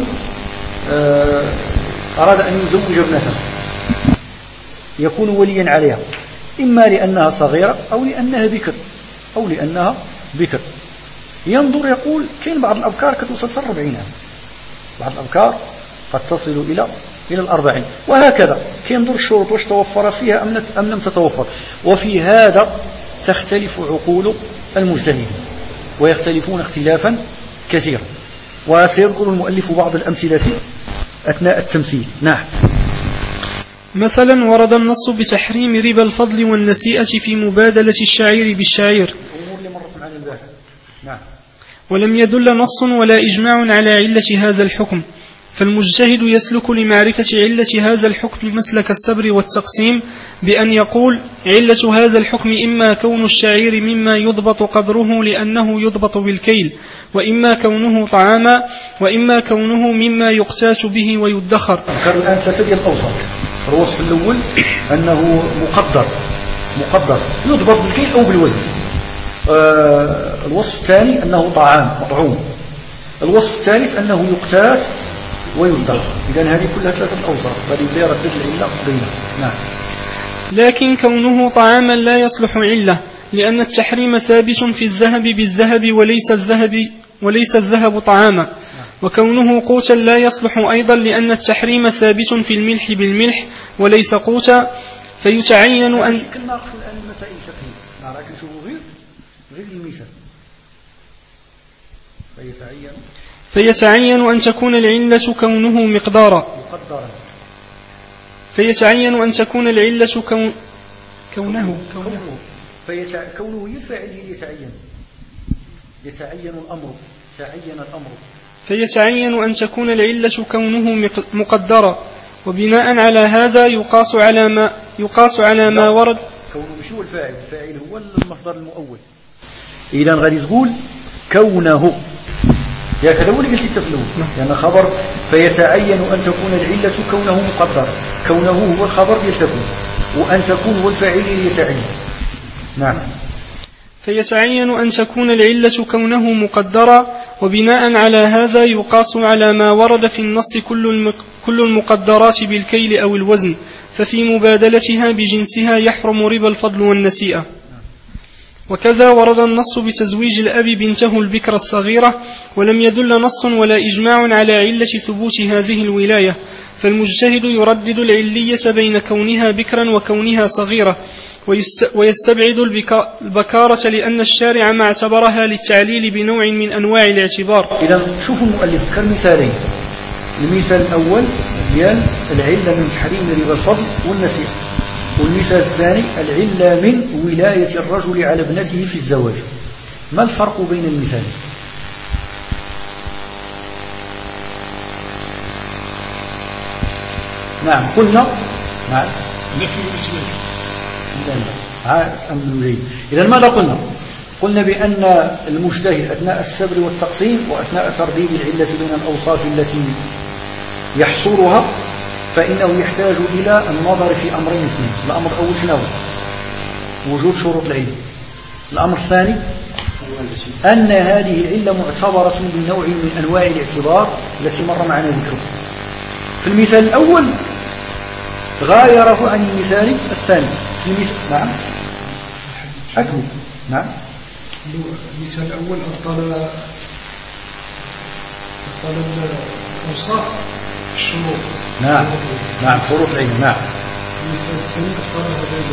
أراد أن يزوج ابنته، يكون وليا عليها، إما لأنها صغيرة أو لأنها بكر. ينظر يقول كاين بعض الأبكار كتوصل 40 عام، بعض الأبكار قد تصل إلى 40، وهكذا. كينظر الشروط واش توفر فيها أم لم تتوفر. وفي هذا تختلف عقول المجتهدين ويختلفون اختلافا كثيرا، وسيذكر المؤلف بعض الأمثلة أثناء التمثيل. نعم. مثلا ورد النص بتحريم ربا الفضل والنسيئة في مبادلة الشعير بالشعير، نعم. ولم يدل نص ولا إجماع على علة هذا الحكم، فالمجتهد يسلك لمعرفة علة هذا الحكم مسلك السبر والتقسيم، بأن يقول علة هذا الحكم إما كون الشعير مما يضبط قدره لأنه يضبط بالكيل، وإما كونه طعاما، وإما كونه مما يقتات به ويدخر. ذكر الآن ثلاثة الأوصاف. الوصف الأول أنه مقدر يضبط بالكيل أو بالوزن. الوصف الثاني أنه مطعوم. الوصف الثالث أنه يقتات ويدخر. إذن هذه كلها ثلاثة الأوصاف، هذه لا ردد العلة بينها. نعم. لكن كونه طعاما لا يصلح علة، لأن التحريم ثابت في الذهب بالذهب وليس الذهب طعاما، وكونه قوتا لا يصلح أيضا، لأن التحريم ثابت في الملح بالملح وليس قوتا، فيتعين أن فيتعين أن تكون العلة كونه مقدارا، فيتعين أن تكون العلة كونه الفاعل يتعين الأمر، فيتعين أن تكون العلة كونه مقدرا، وبناء على هذا يقاس على ما ورد. كونه مش هو الفاعل هو المصدر المؤول. إذن غادي تقول كونه، يا كذا اللي قلت التفلون، لأن خبر فيتعين أن تكون العلة كونه مقدر، كونه هو الخبر يلتكن، وأن تكون هو الفاعل يتعين. نعم. فيتعين أن تكون العلة كونه مقدرا، وبناء على هذا يقاس على ما ورد في النص كل المقدرات بالكيل أو الوزن، ففي مبادلتها بجنسها يحرم ربا الفضل والنسيئة. وكذا ورد النص بتزويج الأب بنته البكر الصغيرة، ولم يدل نص ولا إجماع على علة ثبوت هذه الولاية، فالمجتهد يردد العلية بين كونها بكرا وكونها صغيرة، ويستبعد البكارة، لأن الشارع ما اعتبرها للتعليل بنوع من أنواع الاعتبار. إذا شوفوا المؤلف كالمثالين، المثال الأول ديال العلة من تحريم ربا الفضل والنسيئة، والمثال الثاني العلة من ولاية الرجل على ابنته في الزواج. ما الفرق بين المثالين؟ نعم قلنا نعم إذا ماذا قلنا؟ قلنا بأن المجتهد أثناء السبر والتقسيم وأثناء ترديد العلة بين الأوصاف التي يحصرها، فإنه يحتاج إلى النظر في أمرين اثنين. الأمر الأول شنو؟ وجود شروط العلة. الأمر الثاني أن هذه العلة معتبرة بنوع من أنواع الاعتبار التي مر معنا ذكرها. في المثال الأول غايره عن المثال الثاني. نعم حكم. نعم المثال الأول أبطل الأوصاف الشروط. نعم شروط العلم. نعم المثال الثاني أبطل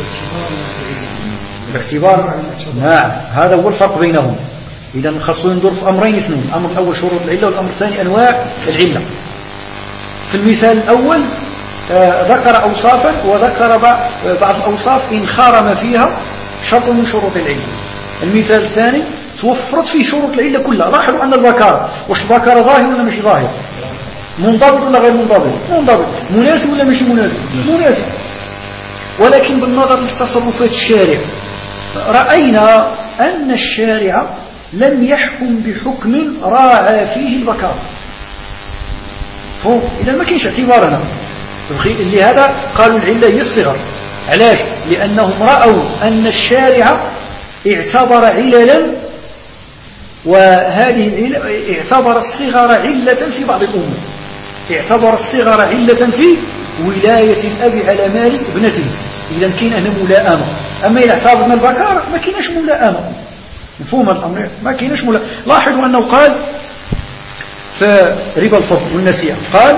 هذا باعتبار. نعم هذا هو الفرق بينهم. إذا خاصة ينظر في أمرين اثنين، الأمر الأول شروط العلة والأمر الثاني أنواع العلة. في المثال الأول ذكر أوصافا وذكر بعض الأوصاف إن خرم فيها شرط من شروط العلة. المثال الثاني توفرت فيه شروط العلة كلها. لاحظوا أن البكارة، واش البكارة ظاهر ولا مش ظاهر؟ منضبط ولا غير منضبط؟ منضبط. مناسب ولا مش مناسب؟ مناسب. ولكن بالنظر لتصرفات الشارع رأينا أن الشارع لم يحكم بحكم راعى فيه البكار. إذا ما كاينش اعتبار هنا. لهذا قالوا العلة هي الصغر. علاش؟ لأنهم رأوا أن الشارع اعتبر عللا، وهذه العلة اعتبر الصغر علة في بعض الأمور. اعتبر الصغر علة في ولاية الأب على مال ابنته. إذا كاين هنا ملائمة. أما إذا اعتبرنا البكار ما كاينش ملائمة. مفهوم الأمر؟ ما كاينش ملائمة. لاحظوا أنه قال في ربا الفضل والنسيئة قال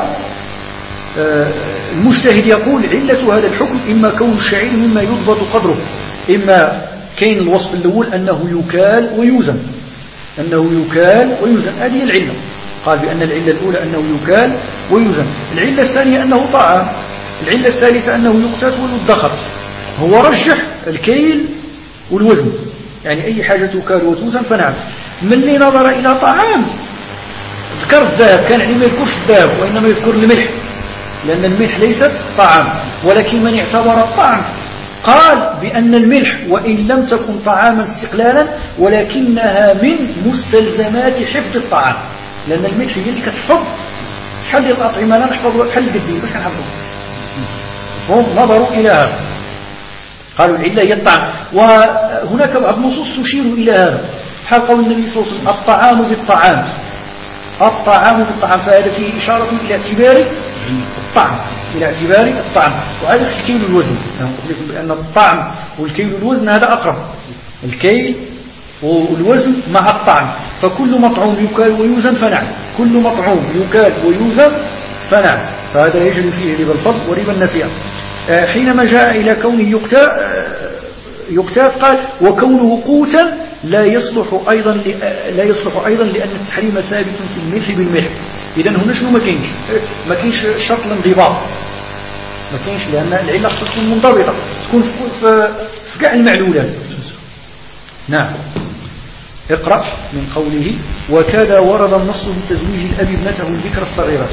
المجتهد يقول علة هذا الحكم إما كون الشعير مما يضبط قدره، إما كاين الوصف الأول أنه يكال ويوزن، أنه يكال ويوزن، هذه العلة. قال بأن العلة الأولى أنه يكال ويوزن. العلة الثانية أنه طعام. العلة الثالثة أنه يقتات ويدخر. هو رجح الكيل والوزن، يعني أي حاجة تكال وتوزن فنعم. من اللي نظر إلى طعام ذكر الذهب، كان يعني ما يذكرش الذهب وإنما يذكر الملح، لأن الملح ليست طعام. ولكن من اعتبر الطعم قال بأن الملح وإن لم تكن طعاما استقلالا ولكنها من مستلزمات حفظ الطعام، لأن الملح هي اللي كتحفظ شحال ديال الأطعمة لا نحفظها بحال القديم باش كنحفظوا. هم نظروا إلى هذا قالوا العلة هي الطعام. وهناك بعض النصوص تشير إلى هذا، بحال قول النبي صلى الله عليه وسلم الطعام بالطعام، الطعام بالطعام، فهذا فيه إشارة إلى اعتبار الطعم، إلى اعتبار الطعم. وهذا في الكيل والوزن، لأن الطعم والكيل والوزن هذا أقرب، الكيل والوزن مع الطعم. فكل مطعوم يكال ويوزن فنعم، كل مطعوم يكال ويوزن فنعم. فهذا يجري فيه ربا الفضل وربا النسيئة. حينما جاء إلى كونه يقتات قال وكونه قوتا لا يصلح أيضا لأن التحريم ثابت في الملح بالملح. إذا هنا شنو ما كاينش شرط الانضباط، ما كاينش، لأن العلة خصها تكون منضبطة، تكون في كاع المعلولات. نعم. اقرأ من قوله وكذا ورد النص بتزويج الأب ابنته البكر الصغيرة.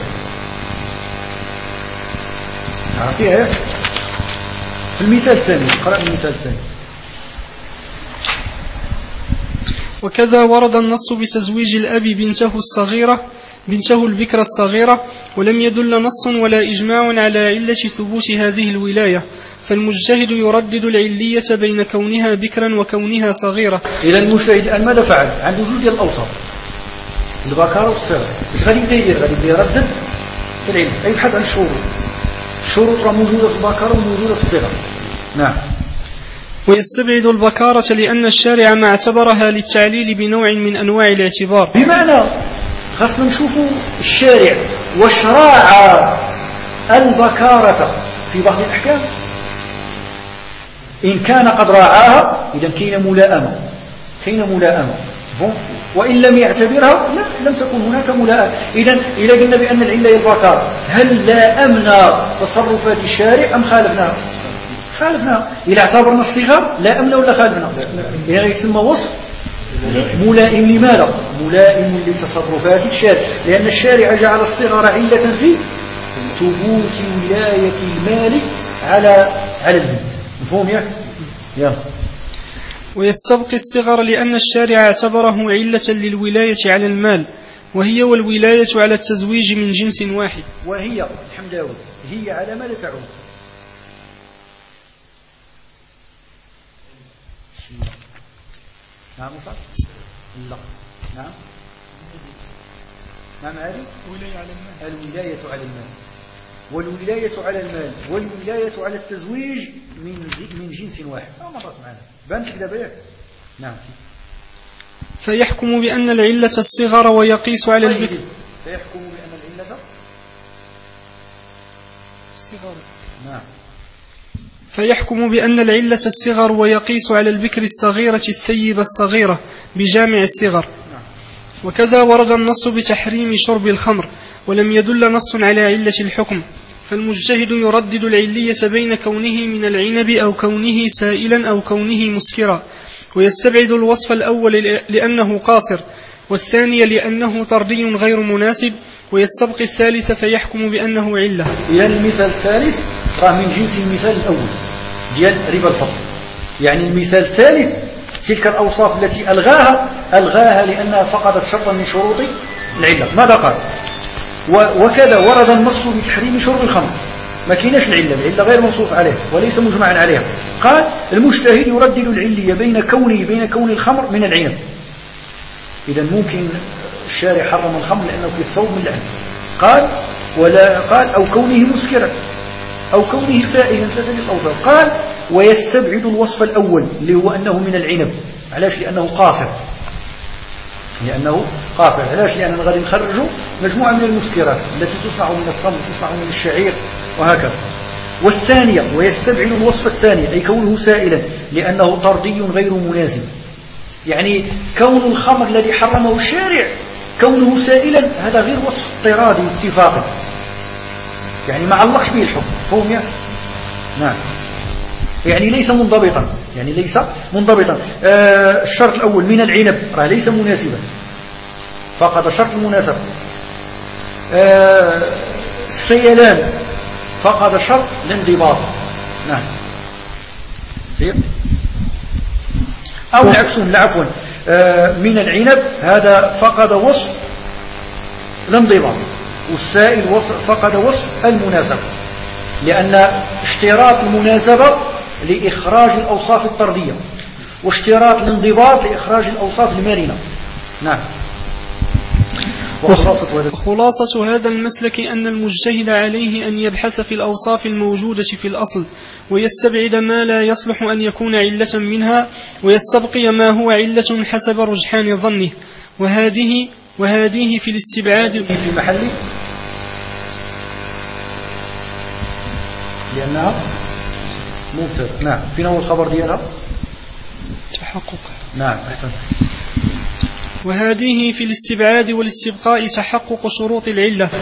أعطيها في المثال الثاني، اقرأ المثال الثاني. وكذا ورد النص بتزويج الأب بنته البكر الصغيرة، ولم يدل نص ولا إجماع على علة ثبوت هذه الولاية، فالمجتهد يردد العلية بين كونها بكرا وكونها صغيرة. إذا المجتهد الآن ماذا فعل؟ عنده جوج ديال الأوصاف، البكر والصغيرة. اش غادي يدير؟ غادي يردد في العلم، يبحث عن الشروط. الشروط راه موجودة في البكر وموجودة في الصغر. نعم. ويستبعد البكارة لأن الشارع ما اعتبرها للتعليل بنوع من أنواع الاعتبار. بمعنى خاصنا نشوفوا الشارع وشراع البكارة في بعض الأحكام. إن كان قد راعاها إذا كاين ملائمة، وإن لم يعتبرها لم تكن هناك ملائمة. إذا قلنا بأن العلة هي البكارة، هل لائمنا تصرفات الشارع أم خالفناها؟ إذا اعتبرنا الصغر لائمنا ولا خالفنا؟ إذا يتسمى وصف ملائم. لماذا؟ ملائم لتصرفات الشارع، لأن الشارع جعل الصغر علة في ثبوت ولاية المال على البنت. مفهوم يا؟ ويستبقي الصغر لأن الشارع اعتبره علة للولاية على المال، وهي والولاية على التزويج من جنس واحد. وهي الحمد هي على ماذا تعود؟ نعم صح؟ لا. نعم هذه الولاية على المال، والولاية على المال والولاية على التزويج من جنس واحد. مرت معنا بانت كده بيه. نعم. فيحكم بأن العلة الصغر ويقيس على البكر. فيحكم بأن العلة الصغر. نعم. فيحكم بأن العلة الصغر ويقيس على البكر الصغيرة الثيبة الصغيرة بجامع الصغر. وكذا ورد النص بتحريم شرب الخمر، ولم يدل نص على علة الحكم، فالمجتهد يردد العلية بين كونه من العنب أو كونه سائلا أو كونه مسكرا، ويستبعد الوصف الأول لأنه قاصر، والثانية لأنه طردي غير مناسب، ويستبقي الثالث فيحكم بأنه علة. إذن المثال الثالث راه من جنس المثال الأول ديال ربا الفضل. يعني المثال الثالث تلك الأوصاف التي ألغاها لأنها فقدت شرطا من شروط العلة. ماذا قال؟ وكذا ورد النص بتحريم شرب الخمر، ما كايناش العلة غير منصوص عليها وليس مجمعا عليها. قال المجتهد يردد العلية بين كون الخمر من العنب. إذا ممكن الشارع حرم الخمر لأنه في الثوب من العنب، قال أو كونه مسكرا أو كونه سائلا تدل الأوصاف. قال ويستبعد الوصف الأول اللي هو أنه من العنب. علاش؟ لأنه قاصر. علاش؟ لأننا غادي نخرجوا مجموعة من المسكرات التي تصنع من التمر، تصنع من الشعير وهكذا. والثانية ويستبعد الوصف الثاني أي كونه سائلا لأنه طردي غير مناسب. يعني كون الخمر الذي حرمه الشارع كونه سائلا هذا غير وصف اضطرادي اتفاقي، يعني ما علقش به الحكم. فهم يعني؟ نعم. يعني ليس منضبطا. الشرط الأول من العنب راه ليس مناسبا، فقد شرط المناسبة. السيلان فقد شرط الانضباط. نعم. أو العكس، عفوا، من العنب هذا فقد وصف الانضباط، والسائل فقد وصف المناسبة، لأن اشتراط المناسبة لإخراج الأوصاف الطردية، واشتراط الانضباط لإخراج الأوصاف المرنة. نعم. خلاصة هذا المسلك أن المجتهد عليه أن يبحث في الأوصاف الموجودة في الأصل ويستبعد ما لا يصلح أن يكون علة منها، ويستبقي ما هو علة حسب رجحان ظنه. وهذه في الاستبعاد في محل لأنها مبتدأ. نعم. فين هو الخبر ديالها؟ تحقق. نعم أحسن. وهذه في الاستبعاد والاستبقاء تحقق شروط العلة.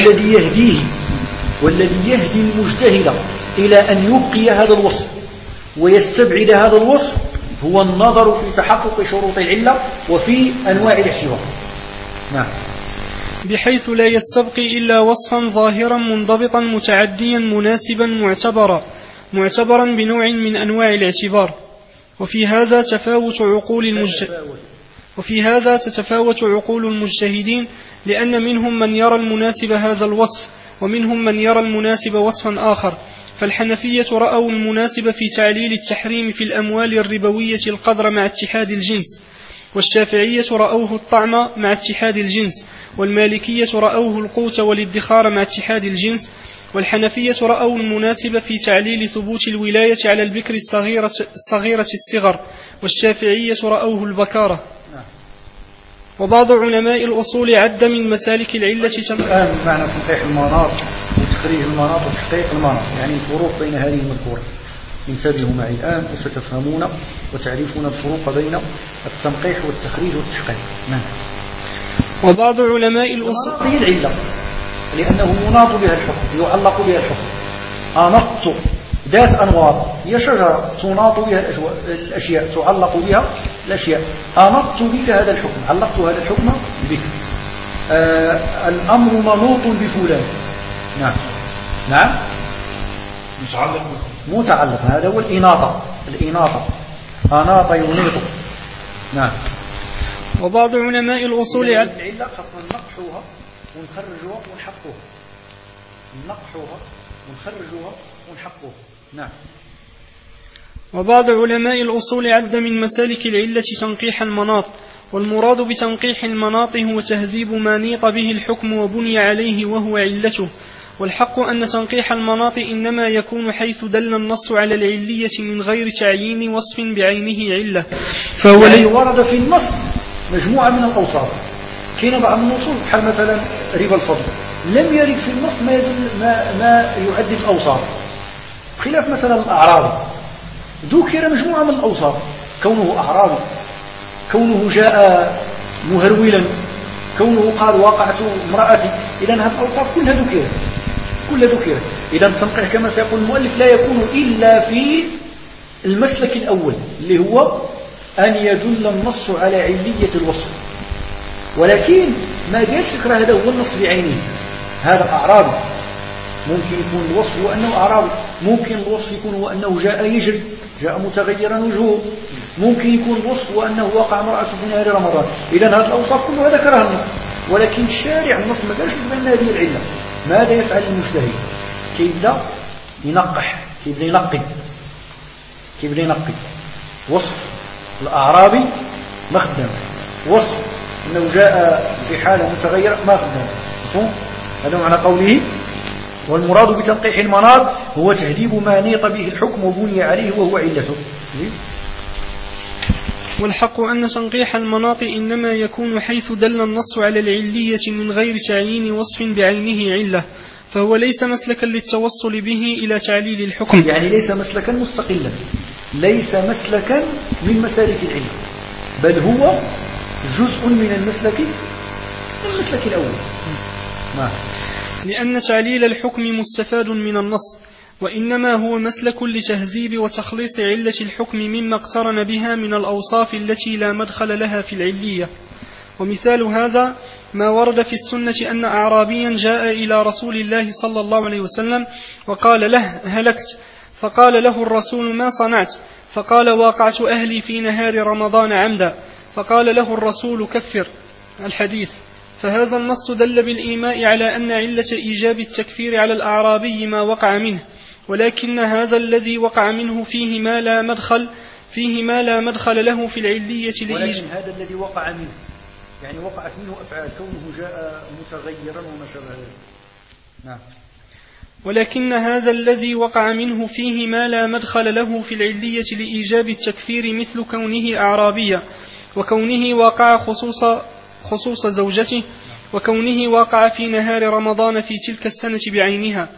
والذي يهدي المجتهد إلى أن يبقي هذا الوصف ويستبعد هذا الوصف هو النظر في تحقق شروط العلة وفي أنواع الاحتمال. نعم. بحيث لا يستبقي إلا وصفا ظاهرا منضبطا متعديا مناسبا معتبرا بنوع من أنواع الاعتبار. وفي هذا تتفاوت عقول المجتهدين، لأن منهم من يرى المناسب هذا الوصف ومنهم من يرى المناسب وصفا آخر. فالحنفية رأوا المناسب في تعليل التحريم في الأموال الربوية القدر مع اتحاد الجنس، والشافعية رأوه الطعم مع اتحاد الجنس، والمالكية رأوه القوت والادخار مع اتحاد الجنس، والحنفية رأوا المناسب في تعليل ثبوت الولاية على البكر الصغيرة الصغر، والشافعية رأوه البكارة. وبعض علماء الأصول عد من مسالك العلة الآن معنى تنقيح المناط وتخريج المناط وتحقيق المناط، يعني الفروق بين هذه المذكورة. انتبهوا معي الآن وستفهمون وتعرفون الفروق بين التنقيح والتخريج والتحقيق. نعم. وبعض علماء الأصول هي العلة لأنه يناط بها الحكم، يعلق بها الحكم. أنط ذات أنواط، هي شجرة تناط بها الأشياء، تعلق بها الأشياء. أنطت بك هذا الحكم، علقت هذا الحكم بك. الأمر منوط بفلان. نعم. متعلق، هذا هو الإناطة. أناط ينيط. نعم. وبعض علماء الأصول العلة خاصنا نقحوها ونخرجوها ونحقوها. نعم. وبعض علماء الأصول عد من مسالك العلة تنقيح المناط، والمراد بتنقيح المناط هو تهذيب ما نيط به الحكم وبني عليه وهو علته. والحق أن تنقيح المناط إنما يكون حيث دل النص على العلية من غير تعيين وصف بعينه علة. فهو يعني ورد في النص مجموعة من الأوصاف. كاين بعض النصوص بحال مثلا ربا الفضل لم يرد في النص ما يعد الأوصاف، خلاف مثلا الأعرابي ذكر مجموعة من الأوصاف، كونه أعرابي، كونه جاء مهرولا، كونه قال وقعت امرأتي. إذا هذه الأوصاف كلها ذكرت. إذا التنقيح كما سيقول المؤلف لا يكون إلا في المسلك الأول اللي هو أن يدل النص على علية الوصف. ولكن ما قالش ذكر هذا هو النص بعينه. هذا أعرابي، ممكن يكون الوصف هو أنه أعرابي، ممكن الوصف يكون هو أنه جاء يجري، جاء متغيرا وجهه، ممكن يكون الوصف هو أنه وقع امرأة في نهار رمضان. إذن هذه الأوصاف كلها ذكرها النص، ولكن الشارع النص ما قالش بأن هذه العلة. ماذا يفعل المجتهد؟ كيبدأ ينقح، كيبدأ ينقي وصف الأعرابي ما خدام، وصف أنه جاء في حالة متغيرة ما خدام. هذا معنى قوله والمراد بتنقيح المناط هو تهذيب ما نيط به الحكم وبني عليه وهو علته. والحق أن تنقيح المناط إنما يكون حيث دل النص على العلية من غير تعيين وصف بعينه علة، فهو ليس مسلكا للتوصل به إلى تعليل الحكم، يعني ليس مسلكا مستقلا، ليس مسلكا من مسالك العلم، بل هو جزء من المسلك الأول. لأن تعليل الحكم مستفاد من النص، وإنما هو مسلك لتهذيب وتخليص علة الحكم مما اقترن بها من الأوصاف التي لا مدخل لها في العلية. ومثال هذا ما ورد في السنة أن أعرابيا جاء إلى رسول الله صلى الله عليه وسلم وقال له هلكت، فقال له الرسول ما صنعت؟ فقال واقعت أهلي في نهار رمضان عمدا، فقال له الرسول كفر الحديث. فهذا النص دل بالإيماء على أن علة إيجاب التكفير على الأعرابي ما وقع منه، ولكن هذا الذي وقع منه فيه ما لا مدخل له في العلية ولكن هذا الذي وقع منه يعني وقعت منه أفعال كونه جاء متغيرا وما شابه ذلك. ولكن هذا الذي وقع منه فيه ما لا مدخل له في العلية لإيجاب التكفير مثل كونه أعرابيا، وكونه واقع خصوص زوجته، وكونه واقع في نهار رمضان في تلك السنة بعينها.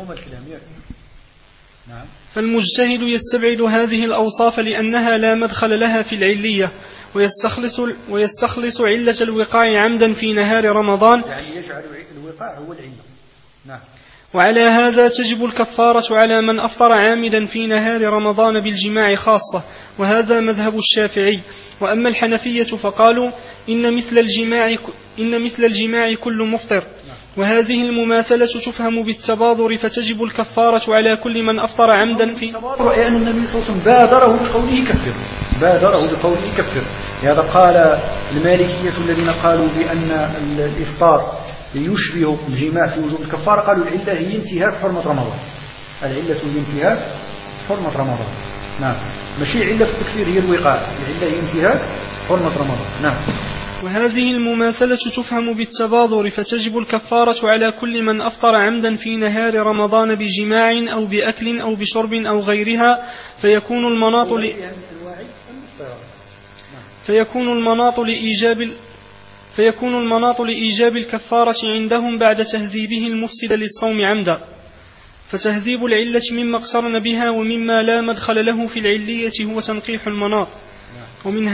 فالمجتهد يستبعد هذه الأوصاف لأنها لا مدخل لها في العلية، ويستخلص علة الوقاع عمدا في نهار رمضان، يعني يجعل الوقاع هو العلة. وعلى هذا تجب الكفارة على من أفطر عامدا في نهار رمضان بالجماع خاصة، وهذا مذهب الشافعي. وأما الحنفية فقالوا إن مثل الجماع كل مفطر، وهذه المماثلة تفهم بالتباضر، فتجب الكفارة على كل من أفطر عمدا في التباضر، يعني النبي صلى الله عليه وسلم بادره بقوله كفر. هذا قال المالكية الذين قالوا بأن الإفطار يشبه الجماع في وجوب الكفارة، قالوا العلة هي انتهاك حرمة رمضان. العلة هي انتهاك حرمة رمضان. ماشي علة في التكفير هي الوقاع، العلة هي انتهاك حرمة رمضان. وهذه المماثلة تفهم بالتباضر، فتجب الكفارة على كل من أفطر عمدا في نهار رمضان بجماع أو بأكل أو بشرب أو غيرها، فيكون المناط لإيجاب الكفارة عندهم بعد تهذيبه المفسد للصوم عمدا. فتهذيب العلة مما اقترن بها ومما لا مدخل له في العلية هو تنقيح المناط. ومن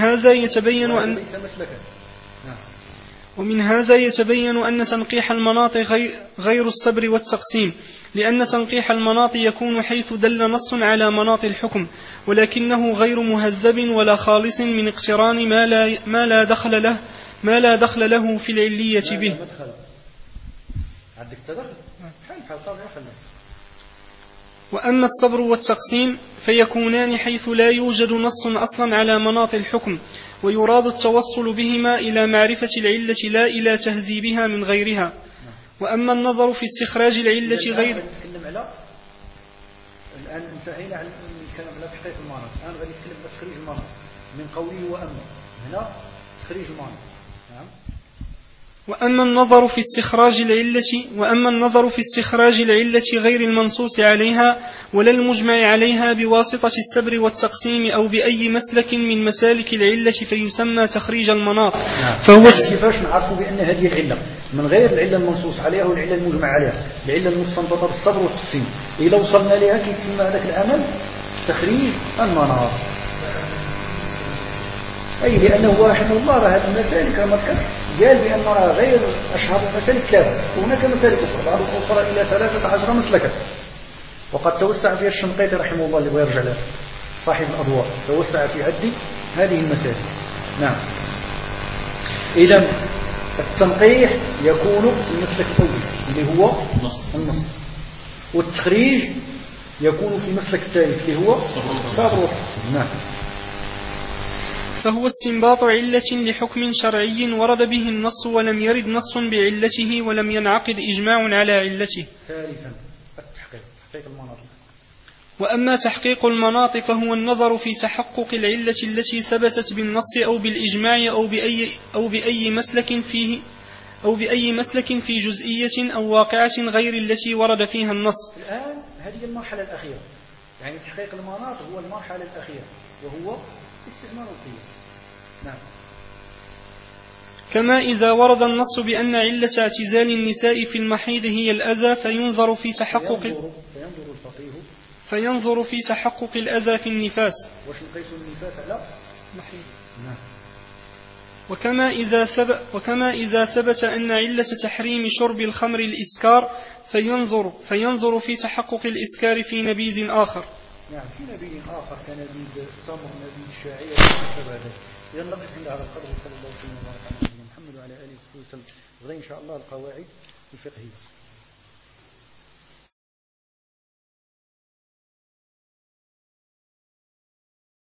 هذا يتبين أن تنقيح المناط غير الصبر والتقسيم، لأن تنقيح المناط يكون حيث دل نص على مناط الحكم، ولكنه غير مهذب ولا خالص من اقتران ما لا دخل له في العلية به. وأما الصبر والتقسيم فيكونان حيث لا يوجد نص أصلا على مناط الحكم، ويراد التوصل بهما إلى معرفة العلة لا إلى تهذيبها من غيرها. وأما النظر في استخراج العلة غير الآن انتهينا عن الكلام على تحقيق المناط، الآن غادي نتكلم على تخريج المناط من قوله وأما هنا تخريج المناط. وأما النظر في استخراج العلة غير المنصوص عليها ولا المجمع عليها بواسطة السبر والتقسيم أو بأي مسلك من مسالك العلة فيسمى تخريج المناط. فهو كيفاش نعرفوا بأن هذه العلة من غير العلة المنصوص عليها والعلة المجمع عليها، العلة المستنبطة بالصبر والتقسيم، إذا وصلنا لها كيتسمى هذاك العمل تخريج المناط. أي لأنه رحمه الله هذه المسالك ما قال بأن غير أشهر المسالك ثلاثة، وهناك مسالك أخرى بعض أوصل إلى 13 مسلكا، وقد توسع فيها الشنقيطي رحمه الله اللي بغى يرجع له صاحب الأضواء، توسع في عد هذه المسالك. إذن التنقيح يكون في المسلك الأول اللي هو النص، والتخريج يكون في المسلك الثالث اللي هو التبرر. نعم. فهو استنباط علة لحكم شرعي ورد به النص ولم يرد نص بعلته ولم ينعقد إجماع على علته. ثالثا تحقيق المناط. وأما تحقيق المناط فهو النظر في تحقق العلة التي ثبتت بالنص أو بالإجماع أو بأي مسلك في جزئية أو واقعة غير التي ورد فيها النص. الآن هذه المرحلة الأخيرة، يعني تحقيق المناط هو المرحلة الأخيرة وهو استعمال القياس. نعم. كما إذا ورد النص بأن علة اعتزال النساء في المحيض هي الأذى فينظر في تحقق الأذى في النفاس. وش نقيس النفاس على محيض؟ نعم. وكما إذا ثبت أن علة تحريم شرب الخمر الإسكار فينظر في تحقق الإسكار في نبيذ آخر. نعم، في نبيذ آخر كنبيذ تمر، نبيذ شاعير وشبه ذلك. إذا نقف عند هذا القدر، وصلى الله وسلم وبارك على محمد وعلى آله وصحبه وسلم. غدا إن شاء الله القواعد الفقهية.